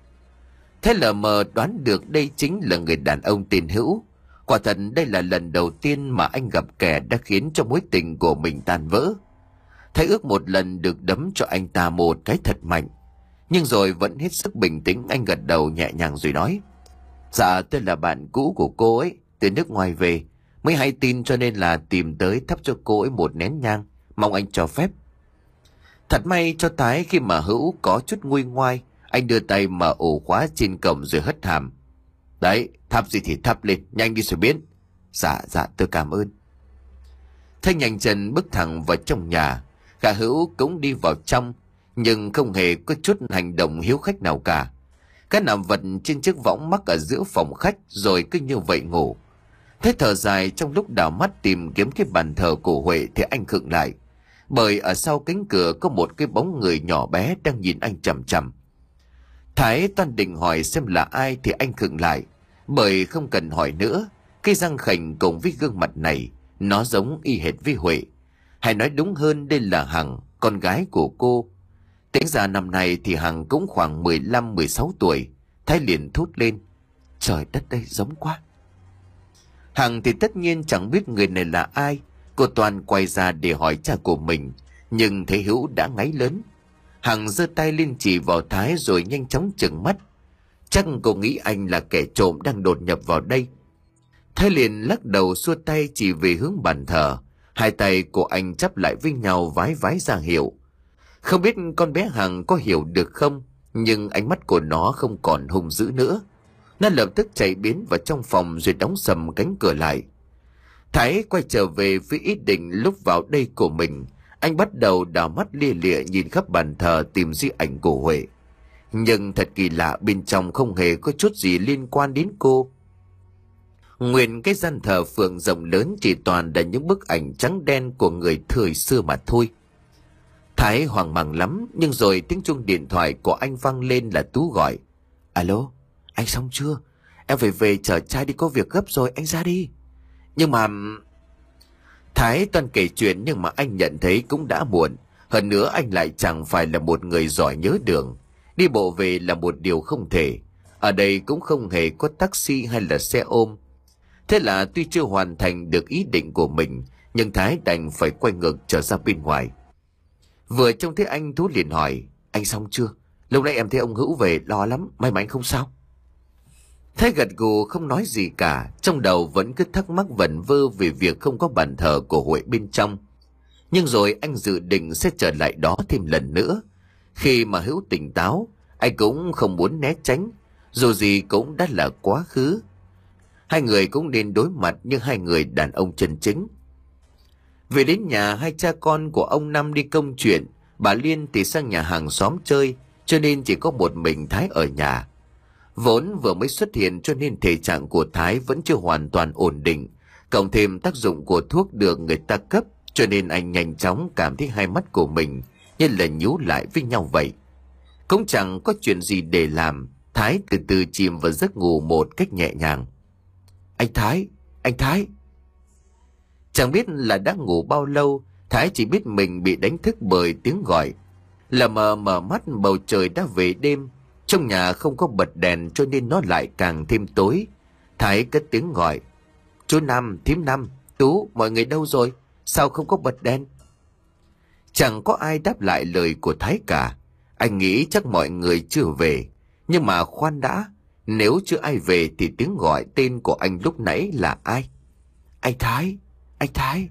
Thế lờ mờ đoán được đây chính là người đàn ông tên Hữu. Quả thật đây là lần đầu tiên mà anh gặp kẻ đã khiến cho mối tình của mình tan vỡ. Thái ước một lần được đấm cho anh ta một cái thật mạnh. Nhưng rồi vẫn hết sức bình tĩnh, anh gật đầu nhẹ nhàng rồi nói: Dạ tôi là bạn cũ của cô ấy, từ nước ngoài về, mới hay tin cho nên là tìm tới thắp cho cô ấy một nén nhang, mong anh cho phép. Thật may cho Thái khi mà Hữu có chút nguôi ngoai, anh đưa tay mở ổ khóa trên cổng rồi hất hàm: Đấy, thắp gì thì thắp lên, nhanh đi rồi biến. Dạ, dạ tôi cảm ơn. Thái nhanh chân bước thẳng vào trong nhà. Gã Hữu cũng đi vào trong, nhưng không hề có chút hành động hiếu khách nào cả. Cái nằm vật trên chiếc võng mắc ở giữa phòng khách rồi cứ như vậy ngủ. Thế thở dài trong lúc đảo mắt tìm kiếm cái bàn thờ của Huệ thì anh khựng lại, bởi ở sau cánh cửa có một cái bóng người nhỏ bé đang nhìn anh chằm chằm. Thái toan định hỏi xem là ai thì anh khựng lại, bởi không cần hỏi nữa. Cái răng khểnh cùng với gương mặt này, nó giống y hệt với Huệ. Hay nói đúng hơn đây là Hằng, con gái của cô. Tính ra năm nay thì Hằng cũng khoảng mười lăm mười sáu tuổi. Thái liền thốt lên: Trời đất ơi, giống quá. Hằng thì tất nhiên chẳng biết người này là ai. Cô toàn quay ra để hỏi cha của mình, nhưng thấy Hữu đã ngáy lớn. Hằng giơ tay lên chỉ vào Thái rồi nhanh chóng trừng mắt. Chắc cô nghĩ anh là kẻ trộm đang đột nhập vào đây. Thái liền lắc đầu xua tay chỉ về hướng bàn thờ. Hai tay của anh chắp lại với nhau vái vái ra hiệu. Không biết con bé Hằng có hiểu được không, nhưng ánh mắt của nó không còn hung dữ nữa. Nó lập tức chạy biến vào trong phòng rồi đóng sầm cánh cửa lại. Thái quay trở về với ý định lúc vào đây của mình. Anh bắt đầu đảo mắt lia lịa nhìn khắp bàn thờ tìm di ảnh của Huệ. Nhưng thật kỳ lạ, bên trong không hề có chút gì liên quan đến cô. Nguyên cái gian thờ phượng rộng lớn chỉ toàn là những bức ảnh trắng đen của người thời xưa mà thôi. Thái hoang mang lắm, nhưng rồi tiếng chuông điện thoại của anh vang lên là Tú gọi. Alo, anh xong chưa? Em phải về chở trai đi, có việc gấp rồi, anh ra đi. Nhưng mà... Thái toàn kể chuyện nhưng mà anh nhận thấy cũng đã muộn. Hơn nữa anh lại chẳng phải là một người giỏi nhớ đường. Đi bộ về là một điều không thể. Ở đây cũng không hề có taxi hay là xe ôm. Thế là tuy chưa hoàn thành được ý định của mình, nhưng Thái đành phải quay ngược trở ra bên ngoài. Vừa trông thấy anh, Tú liền hỏi, anh xong chưa? Lúc nãy em thấy ông Hữu về, lo lắm, may mà anh không sao. Thái gật gù không nói gì cả, trong đầu vẫn cứ thắc mắc vẩn vơ về việc không có bàn thờ của Huệ bên trong. Nhưng rồi anh dự định sẽ trở lại đó thêm lần nữa. Khi mà Hữu tỉnh táo, anh cũng không muốn né tránh, dù gì cũng đã là quá khứ. Hai người cũng nên đối mặt như hai người đàn ông chân chính. Về đến nhà, hai cha con của ông Năm đi công chuyện, bà Liên thì sang nhà hàng xóm chơi, cho nên chỉ có một mình Thái ở nhà. Vốn vừa mới xuất hiện cho nên thể trạng của Thái vẫn chưa hoàn toàn ổn định, cộng thêm tác dụng của thuốc được người ta cấp, cho nên anh nhanh chóng cảm thấy hai mắt của mình như là nhíu lại với nhau vậy. Cũng chẳng có chuyện gì để làm, Thái từ từ chìm vào giấc ngủ một cách nhẹ nhàng. Anh Thái, anh Thái. Chẳng biết là đã ngủ bao lâu, Thái chỉ biết mình bị đánh thức bởi tiếng gọi. Lờ mờ mở mắt, bầu trời đã về đêm. Trong nhà không có bật đèn cho nên nó lại càng thêm tối. Thái cất tiếng gọi. Chú Năm, thím Năm, Tú, mọi người đâu rồi? Sao không có bật đèn? Chẳng có ai đáp lại lời của Thái cả. Anh nghĩ chắc mọi người chưa về. Nhưng mà khoan đã, nếu chưa ai về thì tiếng gọi tên của anh lúc nãy là ai? Anh Thái, anh Thái.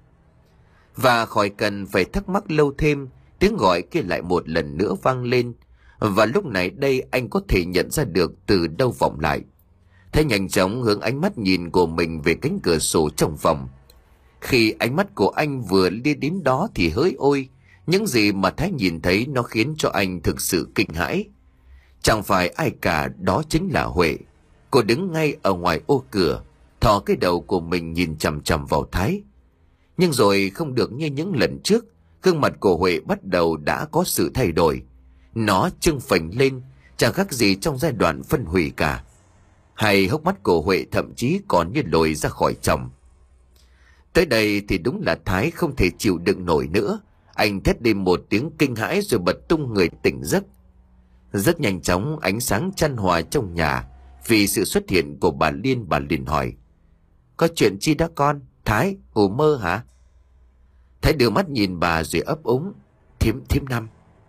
Và khỏi cần phải thắc mắc lâu thêm, tiếng gọi kia lại một lần nữa vang lên. Và lúc này đây anh có thể nhận ra được từ đâu vọng lại. Thái nhanh chóng hướng ánh mắt nhìn của mình về cánh cửa sổ trong phòng. Khi ánh mắt của anh vừa đi đến đó thì hỡi ôi, những gì mà Thái nhìn thấy nó khiến cho anh thực sự kinh hãi. Chẳng phải ai cả, đó chính là Huệ. Cô đứng ngay ở ngoài ô cửa, thò cái đầu của mình nhìn chằm chằm vào Thái. Nhưng rồi không được như những lần trước, gương mặt của Huệ bắt đầu đã có sự thay đổi. Nó trưng phình lên, chẳng khác gì trong giai đoạn phân hủy cả. Hay hốc mắt của Huệ thậm chí còn như lồi ra khỏi chồng. Tới đây thì đúng là Thái không thể chịu đựng nổi nữa. Anh thét lên một tiếng kinh hãi rồi bật tung người tỉnh giấc. Rất nhanh chóng ánh sáng chan hòa trong nhà vì sự xuất hiện của bà Liên. Bà liền hỏi, có chuyện chi đó con? Thái, ngủ mơ hả? Thái đưa mắt nhìn bà rồi ấp úng, thím, thím Năm.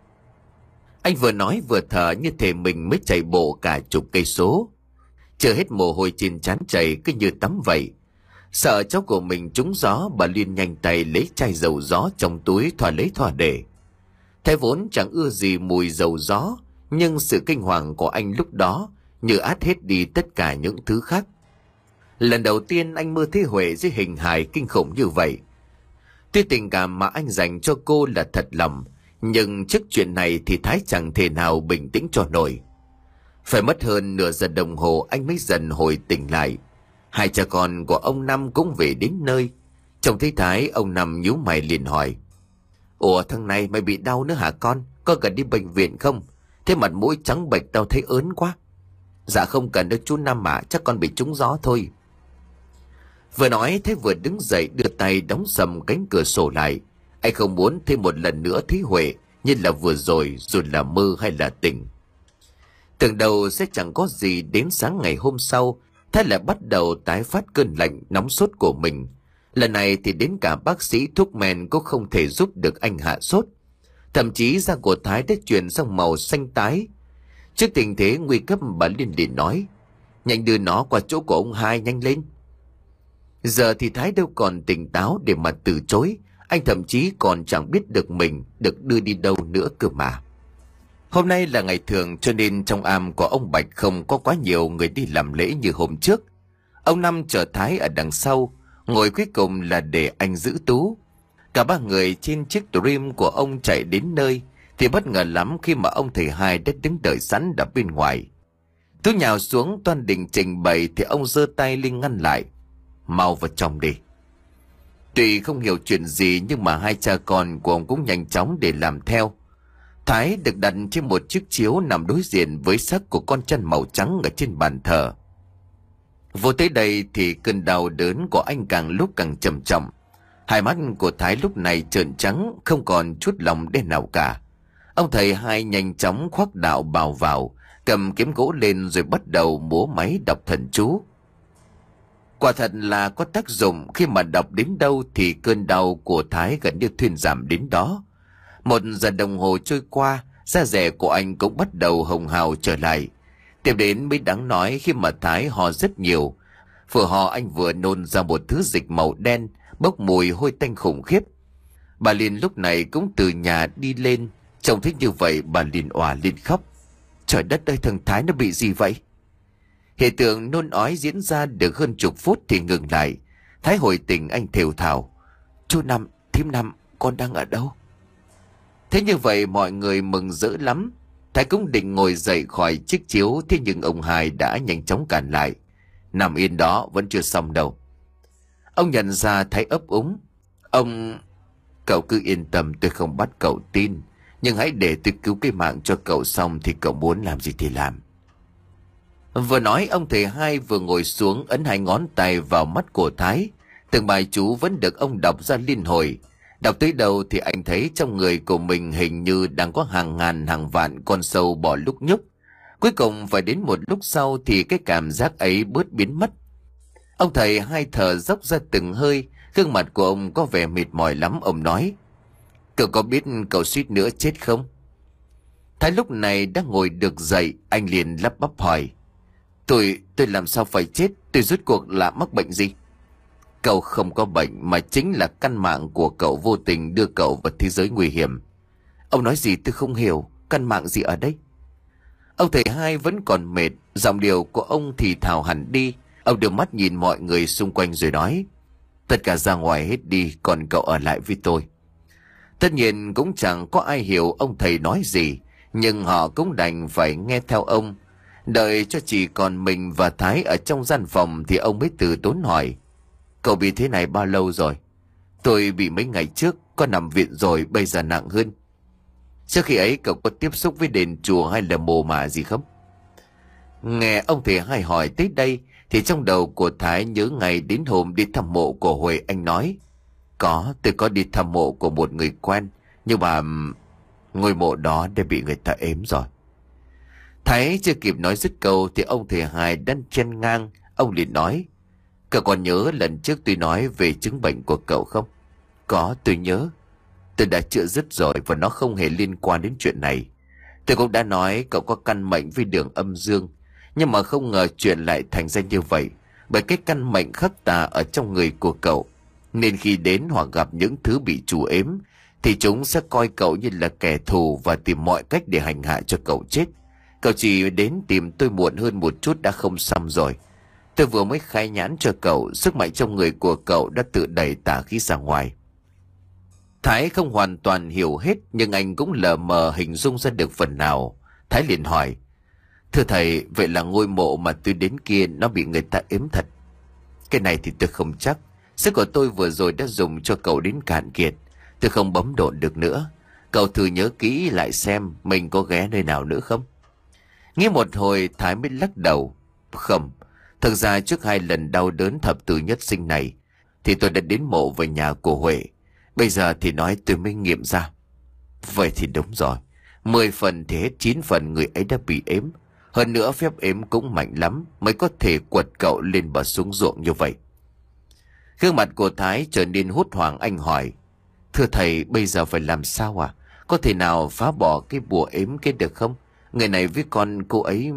Anh vừa nói vừa thở như thể mình mới chạy bộ cả chục cây số. Chưa hết mồ hôi trên trán chảy cứ như tắm vậy. Sợ cháu của mình trúng gió, bà Liên nhanh tay lấy chai dầu gió trong túi thoa lấy thoa để. Thái vốn chẳng ưa gì mùi dầu gió, nhưng sự kinh hoàng của anh lúc đó như át hết đi tất cả những thứ khác. Lần đầu tiên anh mơ thấy Huệ dưới hình hài kinh khủng như vậy. Tuy tình cảm mà anh dành cho cô là thật lòng, nhưng trước chuyện này thì Thái chẳng thể nào bình tĩnh cho nổi. Phải mất hơn nửa giờ đồng hồ anh mới dần hồi tỉnh lại. Hai cha con của ông Năm cũng về đến nơi. Trông thấy Thái, ông Năm nhíu mày liền hỏi, ủa thằng này mày bị đau nữa hả con? Có cần đi bệnh viện không? Thế mặt mũi trắng bệch tao thấy ớn quá. Dạ không cần đâu chú Năm ạ, chắc con bị trúng gió thôi. Vừa nói Thái vừa đứng dậy đưa tay đóng sầm cánh cửa sổ lại. Anh không muốn thêm một lần nữa thấy Huệ như là vừa rồi, dù là mơ hay là tỉnh. Tưởng đầu sẽ chẳng có gì, đến sáng ngày hôm sau Thái lại bắt đầu tái phát cơn lạnh nóng sốt của mình. Lần này thì đến cả bác sĩ thuốc men cũng không thể giúp được anh hạ sốt. Thậm chí da của Thái đã chuyển sang màu xanh tái. Trước tình thế nguy cấp, bà Liên liền nói, nhanh đưa nó qua chỗ của ông hai, nhanh lên. Giờ thì Thái đâu còn tỉnh táo để mà từ chối. Anh thậm chí còn chẳng biết được mình được đưa đi đâu nữa cơ mà. Hôm nay là ngày thường cho nên trong am của ông Bạch không có quá nhiều người đi làm lễ như hôm trước. Ông Năm chở Thái ở đằng sau, ngồi cuối cùng là để anh giữ Tú. Cả ba người trên chiếc Dream của ông chạy đến nơi thì bất ngờ lắm khi mà ông thầy hai đã đứng đợi sẵn ở bên ngoài. Tú nhào xuống toan định trình bày thì ông giơ tay lên ngăn lại. Mau vào trong đi. Tuy không hiểu chuyện gì nhưng mà hai cha con của ông cũng nhanh chóng để làm theo. Thái được đặt trên một chiếc chiếu nằm đối diện với xác của con chăn màu trắng ở trên bàn thờ. Vô tới đây thì cơn đau đớn của anh càng lúc càng trầm trọng. Hai mắt của Thái lúc này trợn trắng, không còn chút lòng đen nào cả. Ông thầy hai nhanh chóng khoác đạo bào vào, cầm kiếm gỗ lên rồi bắt đầu múa máy đọc thần chú. Quả thật là có tác dụng, khi mà đọc đến đâu thì cơn đau của Thái gần như thuyên giảm đến đó. Một giờ đồng hồ trôi qua, da dẻ của anh cũng bắt đầu hồng hào trở lại. Tiếp đến mới đáng nói khi mà Thái ho rất nhiều. Vừa ho anh vừa nôn ra một thứ dịch màu đen, bốc mùi hôi tanh khủng khiếp. Bà Liên lúc này cũng từ nhà đi lên, trông thấy như vậy bà liền òa lên khóc. Trời đất ơi, thằng Thái nó bị gì vậy? Hiện tượng nôn ói diễn ra được hơn chục phút thì ngừng lại. Thái hồi tỉnh anh thều thào. Chú Năm, thím Năm, con đang ở đâu? Thế như vậy mọi người mừng rỡ lắm. Thái cũng định ngồi dậy khỏi chiếc chiếu, thế nhưng ông Hai đã nhanh chóng cản lại. Nằm yên đó, vẫn chưa xong đâu. Ông nhận ra Thái ấp úng. Ông... Cậu cứ yên tâm, tôi không bắt cậu tin. Nhưng hãy để tôi cứu cái mạng cho cậu xong thì cậu muốn làm gì thì làm. Vừa nói ông thầy hai vừa ngồi xuống ấn hai ngón tay vào mắt của Thái. Từng bài chú vẫn được ông đọc ra liên hồi. Đọc tới đâu thì anh thấy trong người của mình hình như đang có hàng ngàn hàng vạn con sâu bò lúc nhúc. Cuối cùng phải đến một lúc sau thì cái cảm giác ấy bớt biến mất. Ông thầy hai thở dốc ra từng hơi, gương mặt của ông có vẻ mệt mỏi lắm. Ông nói, cậu có biết cậu suýt nữa chết không? Thái lúc này đã ngồi được dậy, anh liền lắp bắp hỏi, Tôi, tôi làm sao phải chết? Tôi rốt cuộc là mắc bệnh gì? Cậu không có bệnh mà chính là căn mạng của cậu vô tình đưa cậu vào thế giới nguy hiểm. Ông nói gì tôi không hiểu, căn mạng gì ở đây? Ông thầy hai vẫn còn mệt, giọng điệu của ông thì thào hẳn đi. Ông đưa mắt nhìn mọi người xung quanh rồi nói, tất cả ra ngoài hết đi, còn cậu ở lại với tôi. Tất nhiên cũng chẳng có ai hiểu ông thầy nói gì, nhưng họ cũng đành phải nghe theo ông. Đợi cho chỉ còn mình và Thái ở trong gian phòng thì ông mới từ tốn hỏi, cậu bị thế này bao lâu rồi? Tôi bị mấy ngày trước, có nằm viện rồi, bây giờ nặng hơn. Trước khi ấy cậu có tiếp xúc với đền chùa hay là mồ mả gì không? Nghe ông thầy hai hỏi tới đây thì trong đầu của Thái nhớ ngày đến hôm đi thăm mộ của Huệ. Anh nói, có, tôi có đi thăm mộ của một người quen, nhưng mà ngôi mộ đó đã bị người ta ếm rồi. Thái chưa kịp nói dứt câu thì ông thầy hai đã chen ngang. Ông liền nói, cậu còn nhớ lần trước tôi nói về chứng bệnh của cậu không? Có, tôi nhớ. Tôi đã chữa dứt rồi và nó không hề liên quan đến chuyện này. Tôi cũng đã nói cậu có căn mệnh với đường âm dương, nhưng mà không ngờ chuyện lại thành ra như vậy. Bởi cái căn mệnh khắc tà ở trong người của cậu, nên khi đến hoặc gặp những thứ bị chủ ếm thì chúng sẽ coi cậu như là kẻ thù và tìm mọi cách để hành hạ cho cậu chết. Cậu chỉ đến tìm tôi muộn hơn một chút đã không xong rồi. Tôi vừa mới khai nhãn cho cậu, sức mạnh trong người của cậu đã tự đẩy tà khí ra ngoài. Thái không hoàn toàn hiểu hết, nhưng anh cũng lờ mờ hình dung ra được phần nào. Thái liền hỏi, thưa thầy, vậy là ngôi mộ mà tôi đến kia nó bị người ta ếm thật? Cái này thì tôi không chắc. Sức của tôi vừa rồi đã dùng cho cậu đến cạn kiệt. Tôi không bấm độn được nữa. Cậu thử nhớ kỹ lại xem mình có ghé nơi nào nữa không? Nghĩ một hồi Thái mới lắc đầu. Không, thực ra trước hai lần đau đớn thập tử nhất sinh này thì tôi đã đến mộ về nhà của Huệ. Bây giờ thì nói tôi mới nghiệm ra. Vậy thì đúng rồi, mười phần thì hết chín phần người ấy đã bị ếm. Hơn nữa phép ếm cũng mạnh lắm mới có thể quật cậu lên bờ xuống ruộng như vậy. Gương mặt của Thái trở nên hốt hoảng. Anh hỏi, thưa thầy, bây giờ phải làm sao à? Có thể nào phá bỏ cái bùa ếm kia được không? Người này với con cô ấy...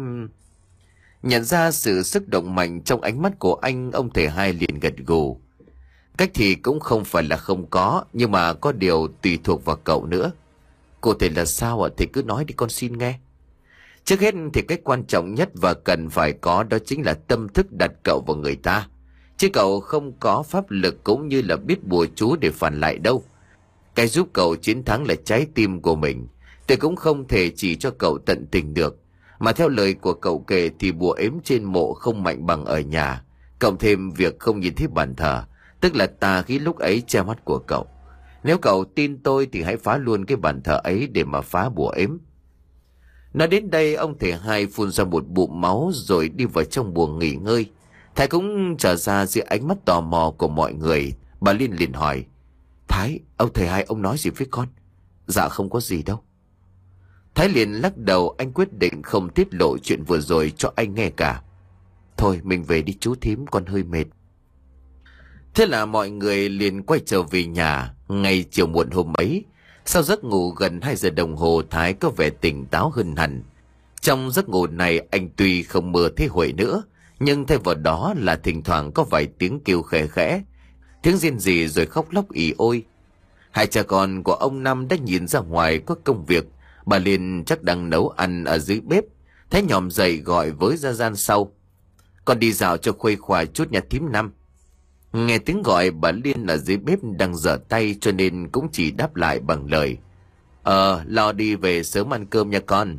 Nhận ra sự sức động mạnh trong ánh mắt của anh, ông thầy hai liền gật gù. Cách thì cũng không phải là không có, nhưng mà có điều tùy thuộc vào cậu nữa. Cụ thể là sao ạ? Thầy cứ nói đi con xin nghe. Trước hết thì cái quan trọng nhất và cần phải có đó chính là tâm thức đặt cậu vào người ta. Chứ cậu không có pháp lực cũng như là biết bùa chú để phản lại đâu. Cái giúp cậu chiến thắng là trái tim của mình. Tôi cũng không thể chỉ cho cậu tận tình được. Mà theo lời của cậu kể thì bùa ếm trên mộ không mạnh bằng ở nhà. Cộng thêm việc không nhìn thấy bàn thờ, tức là tà khí lúc ấy che mắt của cậu. Nếu cậu tin tôi thì hãy phá luôn cái bàn thờ ấy để mà phá bùa ếm. Nói đến đây ông thầy hai phun ra một bụng máu rồi đi vào trong buồng nghỉ ngơi. Thái cũng trở ra dưới ánh mắt tò mò của mọi người. Bà Liên liền hỏi: Thái, ông thầy hai ông nói gì với con? Dạ không có gì đâu. Thái liền lắc đầu, anh quyết định không tiết lộ chuyện vừa rồi cho anh nghe cả. Thôi mình về đi chú thím, con hơi mệt. Thế là mọi người liền quay trở về nhà. Ngay chiều muộn hôm ấy, sau giấc ngủ gần hai giờ đồng hồ, Thái có vẻ tỉnh táo hơn hẳn. Trong giấc ngủ này anh tuy không mơ thấy Huệ nữa, nhưng thay vào đó là thỉnh thoảng có vài tiếng kêu khẽ khẽ, tiếng rên rỉ rồi khóc lóc ỉ ôi. Hai cha con của ông Năm đã nhìn ra ngoài có công việc. Bà Liên chắc đang nấu ăn ở dưới bếp. Thái nhòm dậy gọi với ra gian sau: Con đi dạo cho khuây khỏa chút nhà thím Năm. Nghe tiếng gọi, bà Liên ở dưới bếp đang giở tay cho nên cũng chỉ đáp lại bằng lời: Ờ, lo đi về sớm ăn cơm nha con.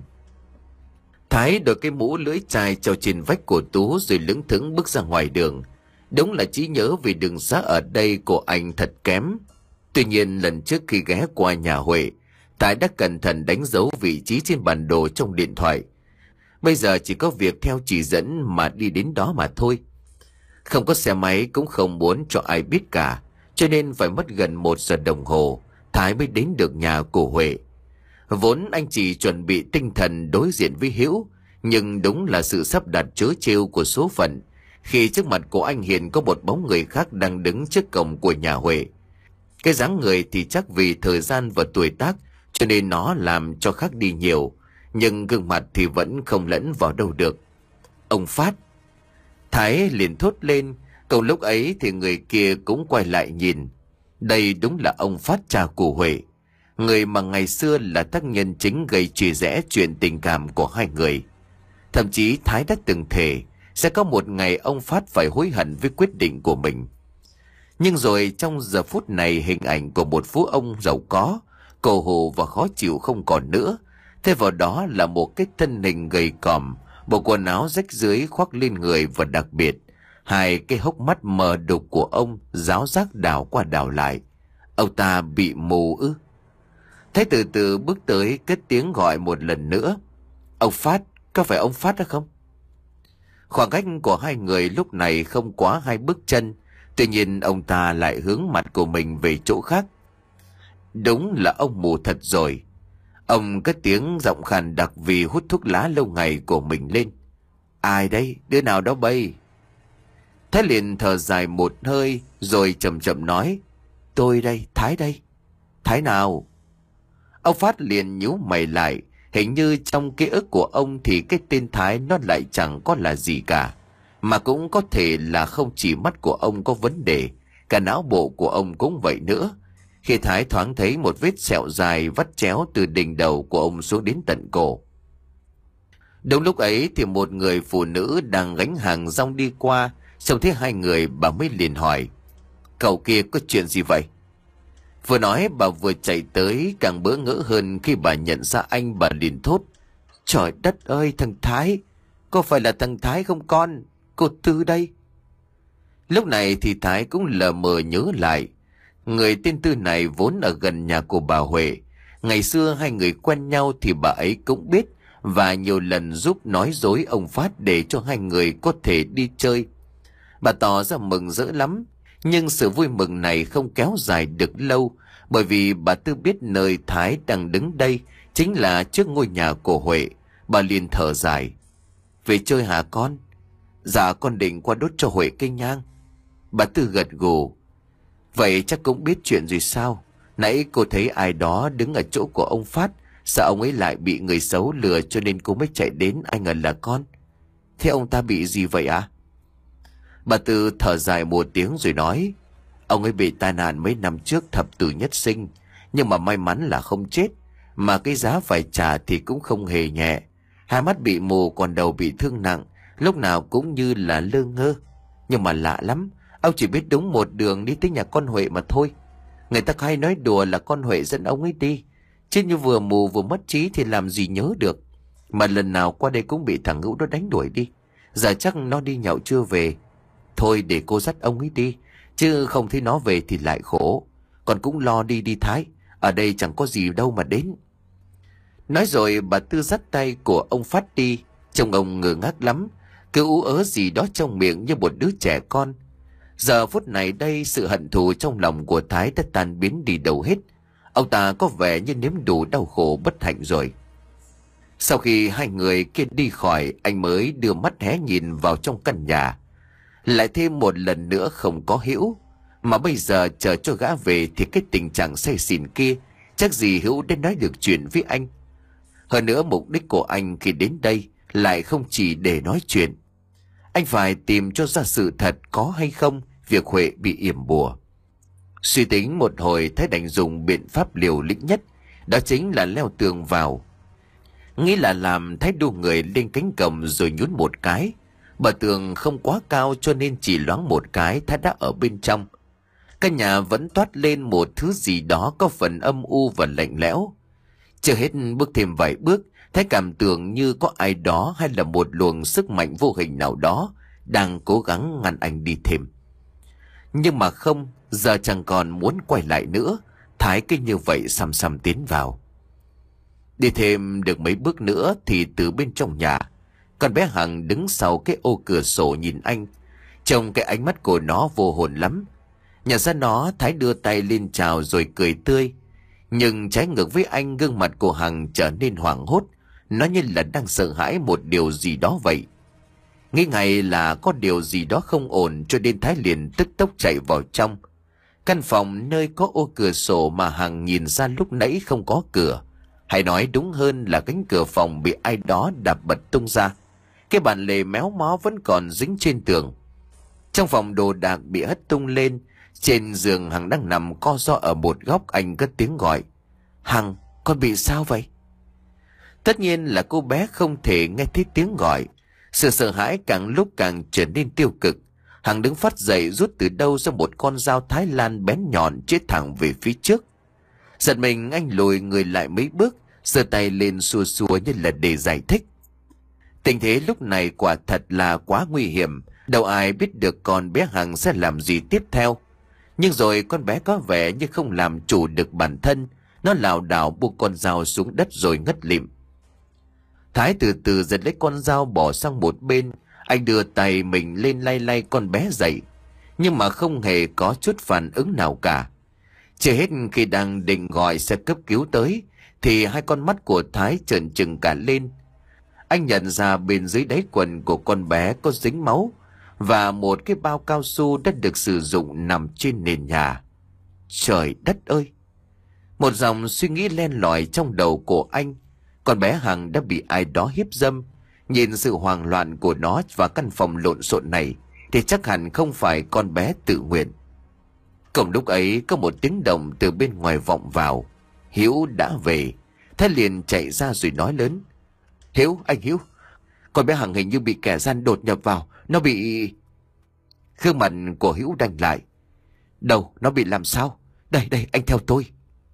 Thái đội cái mũ lưỡi chai treo trên vách của Tú rồi lững thững bước ra ngoài đường. Đúng là trí nhớ về đường xá ở đây của anh thật kém. Tuy nhiên lần trước khi ghé qua nhà Huệ, Thái đã cẩn thận đánh dấu vị trí trên bản đồ trong điện thoại. Bây giờ chỉ có việc theo chỉ dẫn mà đi đến đó mà thôi. Không có xe máy cũng không muốn cho ai biết cả, cho nên phải mất gần một giờ đồng hồ Thái mới đến được nhà của Huệ. Vốn anh chỉ chuẩn bị tinh thần đối diện với Hiếu, nhưng đúng là sự sắp đặt trớ trêu của số phận khi trước mặt của anh Hiền có một bóng người khác đang đứng trước cổng của nhà Huệ. Cái dáng người thì chắc vì thời gian và tuổi tác cho nên nó làm cho khác đi nhiều, nhưng gương mặt thì vẫn không lẫn vào đâu được. Ông Phát! Thái liền thốt lên. Cậu lúc ấy thì người kia cũng quay lại nhìn. Đây đúng là ông Phát, cha của Huệ, người mà ngày xưa là tác nhân chính gây chia rẽ chuyện tình cảm của hai người. Thậm chí Thái đã từng thề sẽ có một ngày ông Phát phải hối hận với quyết định của mình. Nhưng rồi trong giờ phút này, hình ảnh của một phú ông giàu có, cổ hủ và khó chịu không còn nữa. Thay vào đó là một cái thân hình gầy còm, bộ quần áo rách rưới khoác lên người, và đặc biệt hai cái hốc mắt mờ đục của ông ráo rác đảo qua đảo lại. Ông ta bị mù ư? Thái từ từ bước tới, cất tiếng gọi một lần nữa: Ông Phát, có phải ông Phát đó không? Khoảng cách của hai người lúc này không quá hai bước chân. Tuy nhiên ông ta lại hướng mặt của mình về chỗ khác. Đúng là ông mù thật rồi. Ông cất tiếng giọng khàn đặc vì hút thuốc lá lâu ngày của mình lên: Ai đây? Đứa nào đó bay? Thái liền thở dài một hơi rồi chậm chậm nói: Tôi đây, Thái đây. Thái nào? Ông Phát liền nhíu mày lại. Hình như trong ký ức của ông thì cái tên Thái nó lại chẳng có là gì cả. Mà cũng có thể là không chỉ mắt của ông có vấn đề, cả não bộ của ông cũng vậy nữa. Khi Thái thoáng thấy một vết sẹo dài vắt chéo từ đỉnh đầu của ông xuống đến tận cổ. Đúng lúc ấy thì một người phụ nữ đang gánh hàng rong đi qua. Trông thấy hai người, bà mới liền hỏi: Cậu kia có chuyện gì vậy? Vừa nói bà vừa chạy tới, càng bỡ ngỡ hơn khi bà nhận ra anh. Bà liền thốt: Trời đất ơi, thằng Thái! Có phải là thằng Thái không con? Cô Tư đây. Lúc này thì Thái cũng lờ mờ nhớ lại. Người tên Tư này vốn ở gần nhà của bà Huệ. Ngày xưa hai người quen nhau thì bà ấy cũng biết, và nhiều lần giúp nói dối ông Phát để cho hai người có thể đi chơi. Bà tỏ ra mừng rỡ lắm. Nhưng sự vui mừng này không kéo dài được lâu, bởi vì bà Tư biết nơi Thái đang đứng đây chính là trước ngôi nhà của Huệ. Bà liền thở dài: Về chơi hả con? Dạ con định qua đốt cho Huệ cây nhang. Bà Tư gật gù: Vậy chắc cũng biết chuyện rồi sao? Nãy cô thấy ai đó đứng ở chỗ của ông Phát, sợ ông ấy lại bị người xấu lừa cho nên cô mới chạy đến, ai ngờ là con. Thế ông ta bị gì vậy ạ? À? Bà Tư thở dài một tiếng rồi nói: Ông ấy bị tai nạn mấy năm trước, thập tử nhất sinh, nhưng mà may mắn là không chết. mà cái giá phải trả thì cũng không hề nhẹ. Hai mắt bị mù còn đầu bị thương nặng, lúc nào cũng như là lơ ngơ. Nhưng mà lạ lắm, ông chỉ biết đúng một đường đi tới nhà con Huệ mà thôi. Người ta hay nói đùa là con Huệ dẫn ông ấy đi, chứ như vừa mù vừa mất trí thì làm gì nhớ được. Mà lần nào qua đây cũng bị thằng Hữu đó đánh đuổi đi. Giờ chắc nó đi nhậu chưa về. Thôi để cô dắt ông ấy đi, chứ không thấy nó về thì lại khổ. Còn cũng lo đi đi Thái, ở đây chẳng có gì đâu mà đến. Nói rồi bà Tư dắt tay của ông Phát đi. Trông ông ngơ ngác lắm, cứ ú ớ gì đó trong miệng như một đứa trẻ con. Giờ phút này đây, sự hận thù trong lòng của Thái đã tan biến đi đâu hết. Ông ta có vẻ như nếm đủ đau khổ bất hạnh rồi. Sau khi hai người kia đi khỏi, anh mới đưa mắt hé nhìn vào trong căn nhà. Lại thêm một lần nữa không có Hữu. Mà bây giờ chờ cho gã về thì cái tình trạng say xỉn kia, chắc gì Hữu đã nói được chuyện với anh. Hơn nữa mục đích của anh khi đến đây lại không chỉ để nói chuyện. Anh phải tìm cho ra sự thật có hay không việc Huệ bị yểm bùa. Suy tính một hồi, Thái đành dùng biện pháp liều lĩnh nhất, đó chính là leo tường vào. Nghĩ là làm Thái đu người lên cánh cổng rồi nhún một cái. Bờ tường không quá cao cho nên chỉ loáng một cái Thái đã ở bên trong. Căn nhà vẫn toát lên một thứ gì đó có phần âm u và lạnh lẽo. Chưa hết bước thêm vài bước, Thái cảm tưởng như có ai đó hay là một luồng sức mạnh vô hình nào đó đang cố gắng ngăn anh đi thêm. Nhưng mà không, giờ chẳng còn muốn quay lại nữa. Thái cứ như vậy xăm xăm tiến vào. Đi thêm được mấy bước nữa thì từ bên trong nhà, con bé Hằng đứng sau cái ô cửa sổ nhìn anh. Trông cái ánh mắt của nó vô hồn lắm. Nhận ra nó, Thái đưa tay lên chào rồi cười tươi. Nhưng trái ngược với anh, gương mặt của Hằng trở nên hoảng hốt. Nó như là đang sợ hãi một điều gì đó vậy. Nghĩ ngay là có điều gì đó không ổn, cho nên Thái liền tức tốc chạy vào trong. Căn phòng nơi có ô cửa sổ mà Hằng nhìn ra lúc nãy không có cửa. Hay nói đúng hơn là cánh cửa phòng bị ai đó đạp bật tung ra. Cái bàn lề méo mó vẫn còn dính trên tường. Trong phòng đồ đạc bị hất tung lên. Trên giường Hằng đang nằm co ro ở một góc. Anh cất tiếng gọi: "Hằng, con bị sao vậy?" Tất nhiên là cô bé không thể nghe thấy tiếng gọi. Sự sợ hãi càng lúc càng trở nên tiêu cực. Hằng đứng phát dậy, rút từ đâu ra một con dao Thái Lan bén nhọn chĩa thẳng về phía trước. Giật mình, anh lùi người lại mấy bước, giơ tay lên xua xua như là để giải thích. Tình thế lúc này quả thật là quá nguy hiểm. Đâu ai biết được con bé Hằng sẽ làm gì tiếp theo. Nhưng rồi con bé có vẻ như không làm chủ được bản thân. Nó lảo đảo buông con dao xuống đất rồi ngất lịm. Thái từ từ giật lấy con dao bỏ sang một bên. Anh đưa tay mình lên lay lay con bé dậy, nhưng mà không hề có chút phản ứng nào cả. Chưa hết, khi đang định gọi xe cấp cứu tới thì hai con mắt của Thái trợn trừng cả lên. Anh nhận ra bên dưới đáy quần của con bé có dính máu và một cái bao cao su đã được sử dụng nằm trên nền nhà. Trời đất ơi! Một dòng suy nghĩ len lỏi trong đầu của anh. Con bé Hằng đã bị ai đó hiếp dâm. Nhìn sự hoang loạn của nó và căn phòng lộn xộn này thì chắc hẳn không phải con bé tự nguyện. Cùng lúc ấy có một tiếng động từ bên ngoài vọng vào. Hiếu đã về. Thái liền chạy ra rồi nói lớn: "Hiếu, anh Hiếu, con bé Hằng hình như bị kẻ gian đột nhập vào. Nó bị..." Gương mặt của Hiếu đanh lại. "Đâu, nó bị làm sao? Đây, đây, anh theo tôi."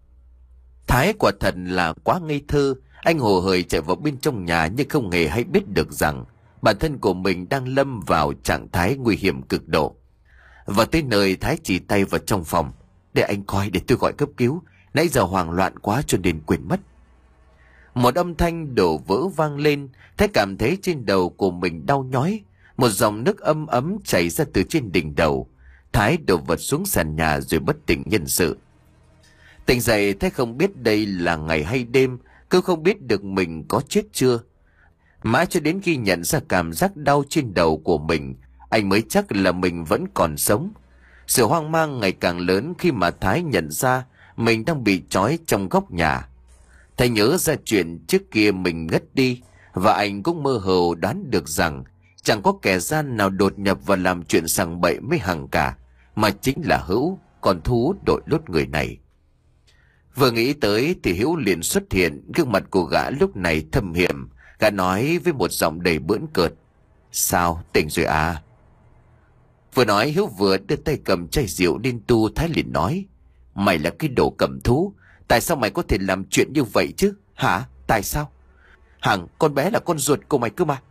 Thái quả thật là quá ngây thơ. Anh hồ hởi chạy vào bên trong nhà nhưng không hề hay biết được rằng bản thân của mình đang lâm vào trạng thái nguy hiểm cực độ. Và tới nơi, Thái chỉ tay vào trong phòng: "Để anh coi, để tôi gọi cấp cứu. Nãy giờ hoảng loạn quá cho nên quên mất." Một âm thanh đổ vỡ vang lên. Thái cảm thấy trên đầu của mình đau nhói. Một dòng nước ấm ấm chảy ra từ trên đỉnh đầu. Thái đổ vật xuống sàn nhà rồi bất tỉnh nhân sự. Tỉnh dậy, Thái không biết đây là ngày hay đêm. Cứ không biết được mình có chết chưa. Mãi cho đến khi nhận ra cảm giác đau trên đầu của mình, anh mới chắc là mình vẫn còn sống. Sự hoang mang ngày càng lớn khi mà Thái nhận ra mình đang bị trói trong góc nhà. Thái nhớ ra chuyện trước kia mình ngất đi, và anh cũng mơ hồ đoán được rằng chẳng có kẻ gian nào đột nhập và làm chuyện sằng bậy với Hằng cả, mà chính là Hữu, con thú đội lốt người này. Vừa nghĩ tới thì Hiếu liền xuất hiện, gương mặt của gã lúc này thâm hiểm. Gã nói với một giọng đầy bỡn cợt: Sao, tỉnh rồi à? Vừa nói Hiếu vừa đưa tay cầm chai rượu lên tu. Thái liền nói: Mày là cái đồ cầm thú, tại sao mày có thể làm chuyện như vậy chứ? Hả? Tại sao? Hằng, con bé là con ruột của mày cơ mà.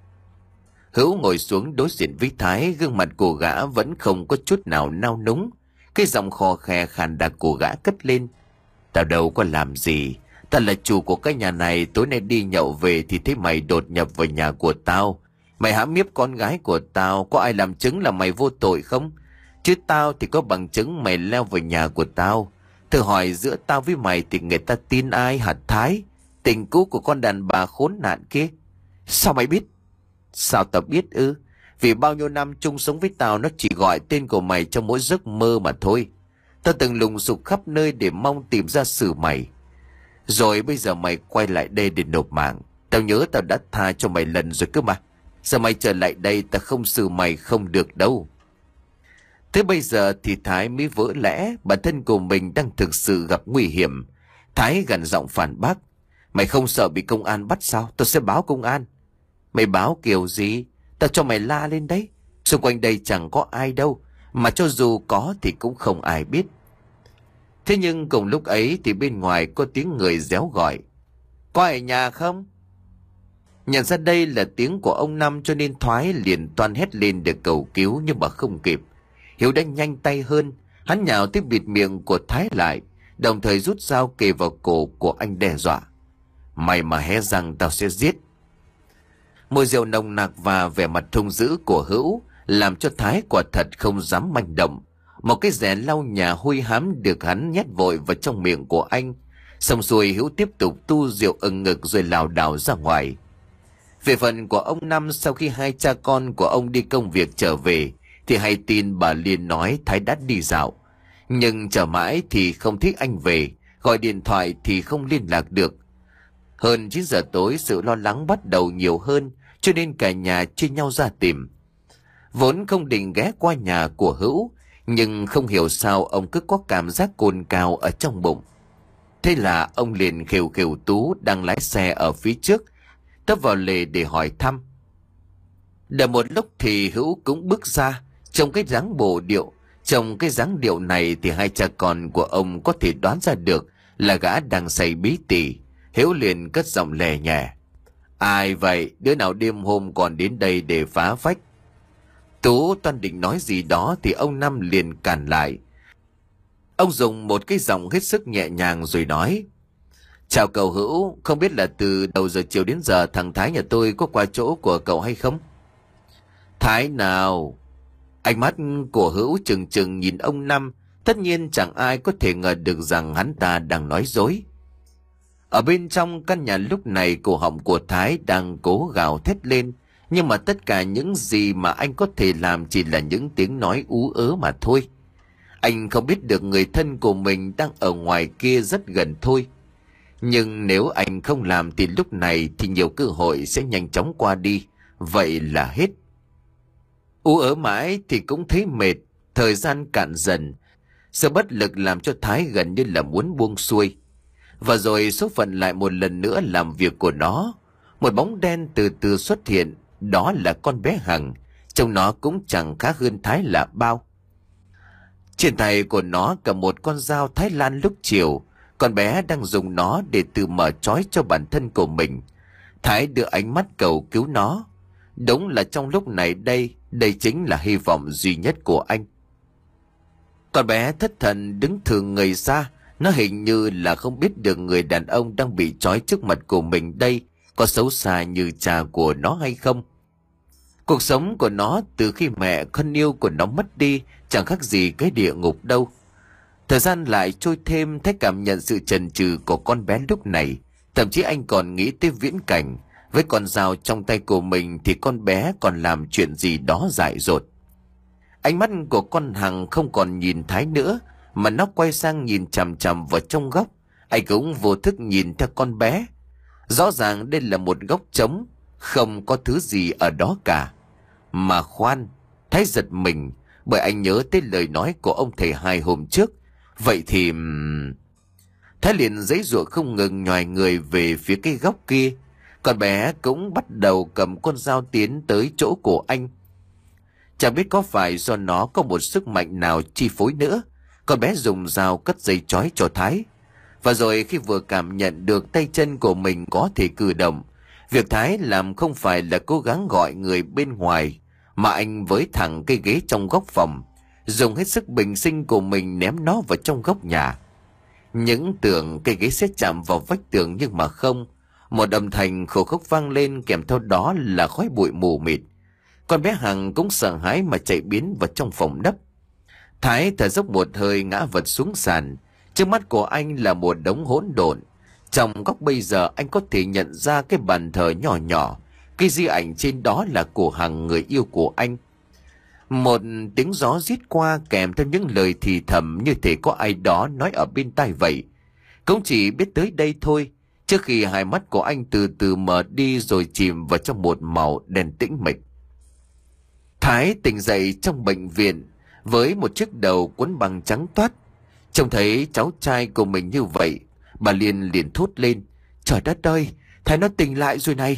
Hữu ngồi xuống đối diện với Thái, gương mặt của gã vẫn không có chút nào nao núng. Cái giọng khò khè khàn đặc của gã cất lên: Tao đâu có làm gì. Tao là chủ của cái nhà này. Tối nay đi nhậu về thì thấy mày đột nhập vào nhà của tao. Mày hãm hiếp con gái của tao. Có ai làm chứng là mày vô tội không? Chứ tao thì có bằng chứng mày leo vào nhà của tao. Thử hỏi giữa tao với mày thì người ta tin ai hả Thái? Tình cũ của con đàn bà khốn nạn kia. Sao mày biết? Sao tao biết ư? Vì bao nhiêu năm chung sống với tao, nó chỉ gọi tên của mày trong mỗi giấc mơ mà thôi. Tao từng lùng sục khắp nơi để mong tìm ra xử mày. Rồi bây giờ mày quay lại đây để nộp mạng. Tao nhớ tao đã tha cho mày lần rồi cơ mà. Giờ mày trở lại đây tao không xử mày không được đâu. Thế bây giờ thì Thái mới vỡ lẽ bản thân của mình đang thực sự gặp nguy hiểm. Thái gằn giọng phản bác: Mày không sợ bị công an bắt sao? Tao sẽ báo công an. Mày báo kiểu gì? Tao cho mày la lên đấy. Xung quanh đây chẳng có ai đâu. Mà cho dù có thì cũng không ai biết. Thế nhưng cùng lúc ấy thì bên ngoài có tiếng người réo gọi: Có ai ở nhà không? Nhận ra đây là tiếng của ông Năm cho nên Thoái liền toan hét lên để cầu cứu, nhưng mà không kịp. Hiếu đã nhanh tay hơn. Hắn nhào tới bịt miệng của Thái lại, đồng thời rút dao kề vào cổ của anh đe dọa: Mày mà hé răng tao sẽ giết. Mùi rượu nồng nặc và vẻ mặt hung dữ của Hữu làm cho Thái quả thật không dám manh động. Một cái rẻ lau nhà hôi hám được hắn nhét vội vào trong miệng của anh. Xong xuôi Hữu tiếp tục tu rượu ừng ngực rồi lảo đảo ra ngoài. Về phần của ông Năm, sau khi hai cha con của ông đi công việc trở về thì hay tin bà Liên nói Thái đã đi dạo. Nhưng chờ mãi thì không thấy anh về, gọi điện thoại thì không liên lạc được. Hơn chín giờ tối sự lo lắng bắt đầu nhiều hơn, cho nên cả nhà chia nhau ra tìm. Vốn không định ghé qua nhà của Hữu, nhưng không hiểu sao ông cứ có cảm giác cồn cào ở trong bụng. Thế là ông liền khều khều Tú đang lái xe ở phía trước tấp vào lề để hỏi thăm. Đợi một lúc thì Hữu cũng bước ra, trong cái dáng bộ điệu. Trong cái dáng điệu này thì hai cha con của ông có thể đoán ra được là gã đang say bí tỉ. Hiếu liền cất giọng lè nhẹ: Ai vậy? Đứa nào đêm hôm còn đến đây để phá phách? Tú toan định nói gì đó thì ông Năm liền cản lại. Ông dùng một cái giọng hết sức nhẹ nhàng rồi nói: Chào cậu Hữu, không biết là từ đầu giờ chiều đến giờ thằng Thái nhà tôi có qua chỗ của cậu hay không? Thái nào? Ánh mắt của Hữu trừng trừng nhìn ông Năm. Tất nhiên chẳng ai có thể ngờ được rằng hắn ta đang nói dối. Ở bên trong căn nhà lúc này, cổ họng của Thái đang cố gào thét lên. Nhưng mà tất cả những gì mà anh có thể làm chỉ là những tiếng nói ú ớ mà thôi. Anh không biết được người thân của mình đang ở ngoài kia rất gần thôi. Nhưng nếu anh không làm thì lúc này thì nhiều cơ hội sẽ nhanh chóng qua đi. Vậy là hết. Ú ớ mãi thì cũng thấy mệt. Thời gian cạn dần. Sự bất lực làm cho Thái gần như là muốn buông xuôi. Và rồi số phận lại một lần nữa làm việc của nó. Một bóng đen từ từ xuất hiện. Đó là con bé Hằng. Trông nó cũng chẳng khác hơn Thái là bao. Trên tay của nó cầm một con dao Thái Lan lúc chiều. Con bé đang dùng nó để tự mở trói cho bản thân của mình. Thái đưa ánh mắt cầu cứu nó. Đúng là trong lúc này đây, đây chính là hy vọng duy nhất của anh. Con bé thất thần đứng thường người ra. Nó hình như là không biết được người đàn ông đang bị trói trước mặt của mình đây có xấu xa như cha của nó hay không. Cuộc sống của nó từ khi mẹ con yêu của nó mất đi chẳng khác gì cái địa ngục đâu. Thời gian lại trôi thêm, Thái cảm nhận sự chần chừ của con bé lúc này. Thậm chí anh còn nghĩ tới viễn cảnh. Với con dao trong tay của mình thì con bé còn làm chuyện gì đó dại dột. Ánh mắt của con Hằng không còn nhìn Thái nữa, mà nó quay sang nhìn chằm chằm vào trong góc. Anh cũng vô thức nhìn theo con bé. Rõ ràng đây là một góc trống, không có thứ gì ở đó cả. Mà khoan, Thái giật mình, bởi anh nhớ tới lời nói của ông thầy hai hôm trước. Vậy thì... Thái liền giãy giụa không ngừng nhoài người về phía cái góc kia. Con bé cũng bắt đầu cầm con dao tiến tới chỗ của anh. Chẳng biết có phải do nó có một sức mạnh nào chi phối nữa, con bé dùng dao cắt dây chói cho Thái. Và rồi khi vừa cảm nhận được tay chân của mình có thể cử động, việc Thái làm không phải là cố gắng gọi người bên ngoài, mà anh với thẳng cây ghế trong góc phòng, dùng hết sức bình sinh của mình ném nó vào trong góc nhà. Những tưởng cây ghế sẽ chạm vào vách tường nhưng mà không. Một âm thanh khổ khóc vang lên, kèm theo đó là khói bụi mù mịt. Con bé Hằng cũng sợ hãi mà chạy biến vào trong phòng nấp. Thái thở dốc một hơi ngã vật xuống sàn. Trước mắt của anh là một đống hỗn độn. Trong góc bây giờ anh có thể nhận ra cái bàn thờ nhỏ nhỏ. Cái di ảnh trên đó là của Hằng, người yêu của anh. Một tiếng gió rít qua kèm theo những lời thì thầm như thể có ai đó nói ở bên tai vậy. Cũng chỉ biết tới đây thôi, trước khi hai mắt của anh từ từ mở đi rồi chìm vào trong một màu đen tĩnh mịch. Thái tỉnh dậy trong bệnh viện với một chiếc đầu quấn bằng trắng toát. Trông thấy cháu trai của mình như vậy, bà Liên liền thốt lên: "Trời đất ơi, Thái nó tỉnh lại rồi này!"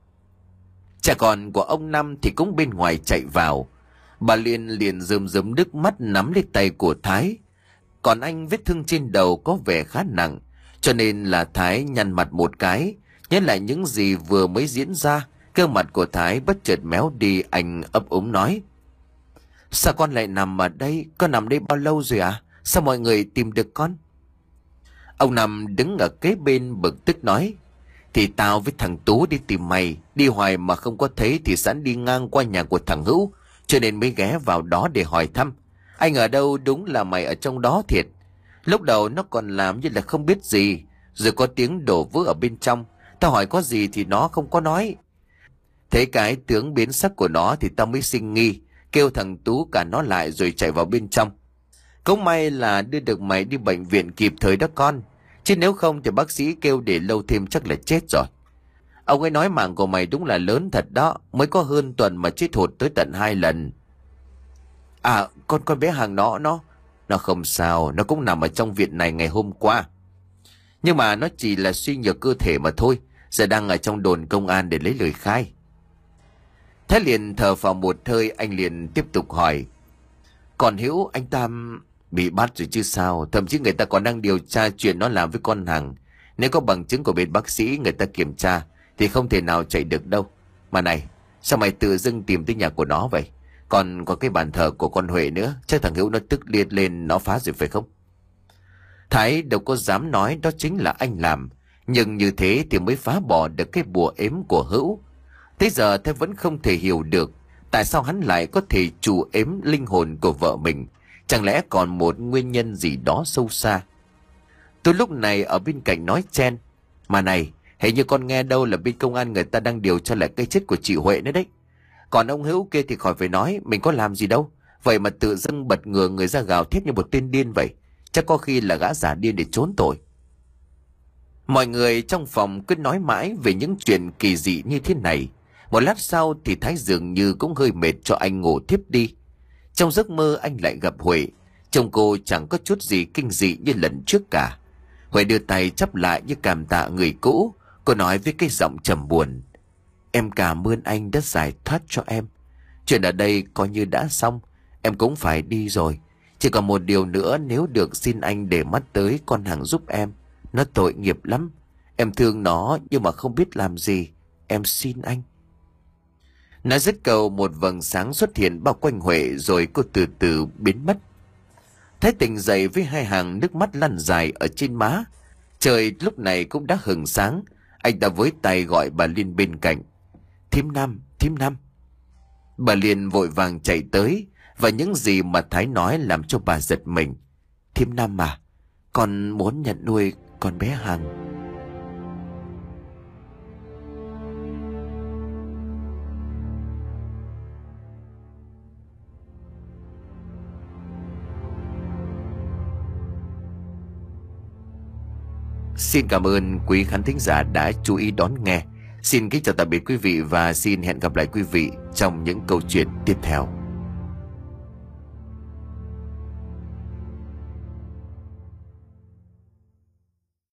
Cha con của ông Năm thì cũng bên ngoài chạy vào. Bà Liên liền rơm rớm nước mắt nắm lấy tay của Thái. Còn anh vết thương trên đầu có vẻ khá nặng, cho nên là Thái nhăn mặt một cái, nhớ lại những gì vừa mới diễn ra. Gương mặt của Thái bất chợt méo đi, anh ấp úng nói: "Sao con lại nằm ở đây? Con nằm đây bao lâu rồi à? Sao mọi người tìm được con?" Ông Năm đứng ở kế bên bực tức nói: "Thì tao với thằng Tú đi tìm mày, đi hoài mà không có thấy thì sẵn đi ngang qua nhà của thằng Hữu, cho nên mới ghé vào đó để hỏi thăm. Anh ở đâu, đúng là mày ở trong đó thiệt. Lúc đầu nó còn làm như là không biết gì, rồi có tiếng đổ vỡ ở bên trong. Tao hỏi có gì thì nó không có nói. Thấy cái tướng biến sắc của nó thì tao mới sinh nghi, kêu thằng Tú cả nó lại rồi chạy vào bên trong. Cũng may là đưa được mày đi bệnh viện kịp thời đó con, chứ nếu không thì bác sĩ kêu để lâu thêm chắc là chết rồi. Ông ấy nói mạng của mày đúng là lớn thật đó, mới có hơn tuần mà chết hụt tới tận hai lần." "À, con con bé Hằng nó nó nó không sao, nó cũng nằm ở trong viện này ngày hôm qua. Nhưng mà nó chỉ là suy nhược cơ thể mà thôi, giờ đang ở trong đồn công an để lấy lời khai." Thế liền thở phào một hơi, anh liền tiếp tục hỏi: "Còn Hữu anh Tam bị bắt rồi chứ sao? Thậm chí người ta còn đang điều tra chuyện nó làm với con Hằng. Nếu có bằng chứng của bên bác sĩ người ta kiểm tra thì không thể nào chạy được đâu. Mà này, sao mày tự dưng tìm tới nhà của nó vậy? Còn có cái bàn thờ của con Huệ nữa, chắc thằng Hữu nó tức liệt lên nó phá rồi phải không?" Thái đâu có dám nói đó chính là anh làm, nhưng như thế thì mới phá bỏ được cái bùa ếm của Hữu. Tới giờ Thái vẫn không thể hiểu được tại sao hắn lại có thể chủ ếm linh hồn của vợ mình. Chẳng lẽ còn một nguyên nhân gì đó sâu xa? Tôi lúc này ở bên cạnh nói chen: "Mà này, hình như con nghe đâu là bên công an người ta đang điều tra lại cái chết của chị Huệ nữa đấy. Còn ông Hữu kia thì khỏi phải nói, mình có làm gì đâu. Vậy mà tự dưng bật ngửa người ra gào thét như một tên điên vậy. Chắc có khi là gã giả điên để trốn tội." Mọi người trong phòng cứ nói mãi về những chuyện kỳ dị như thế này. Một lát sau thì Thái dường như cũng hơi mệt cho anh ngủ thiếp đi. Trong giấc mơ anh lại gặp Huệ. Trông cô chẳng có chút gì kinh dị như lần trước cả. Huệ đưa tay chắp lại như cảm tạ người cũ. Cô nói với cái giọng trầm buồn: "Em cảm ơn anh đã giải thoát cho em. Chuyện ở đây coi như đã xong. Em cũng phải đi rồi. Chỉ còn một điều nữa, nếu được xin anh để mắt tới con Hằng giúp em. Nó tội nghiệp lắm. Em thương nó nhưng mà không biết làm gì. Em xin anh." Nói dứt câu, một vầng sáng xuất hiện bao quanh Huệ rồi cô từ từ biến mất. Thái tỉnh dậy với hai hàng nước mắt lăn dài ở trên má. Trời lúc này cũng đã hừng sáng. Anh ta với tay gọi bà Liên bên cạnh: "Thím Năm, thím Năm." Bà Liên vội vàng chạy tới, và những gì mà Thái nói làm cho bà giật mình. "Thím Năm à, con muốn nhận nuôi con bé Hằng." Xin cảm ơn quý khán thính giả đã chú ý đón nghe. Xin kính chào tạm biệt quý vị và xin hẹn gặp lại quý vị trong những câu chuyện tiếp theo.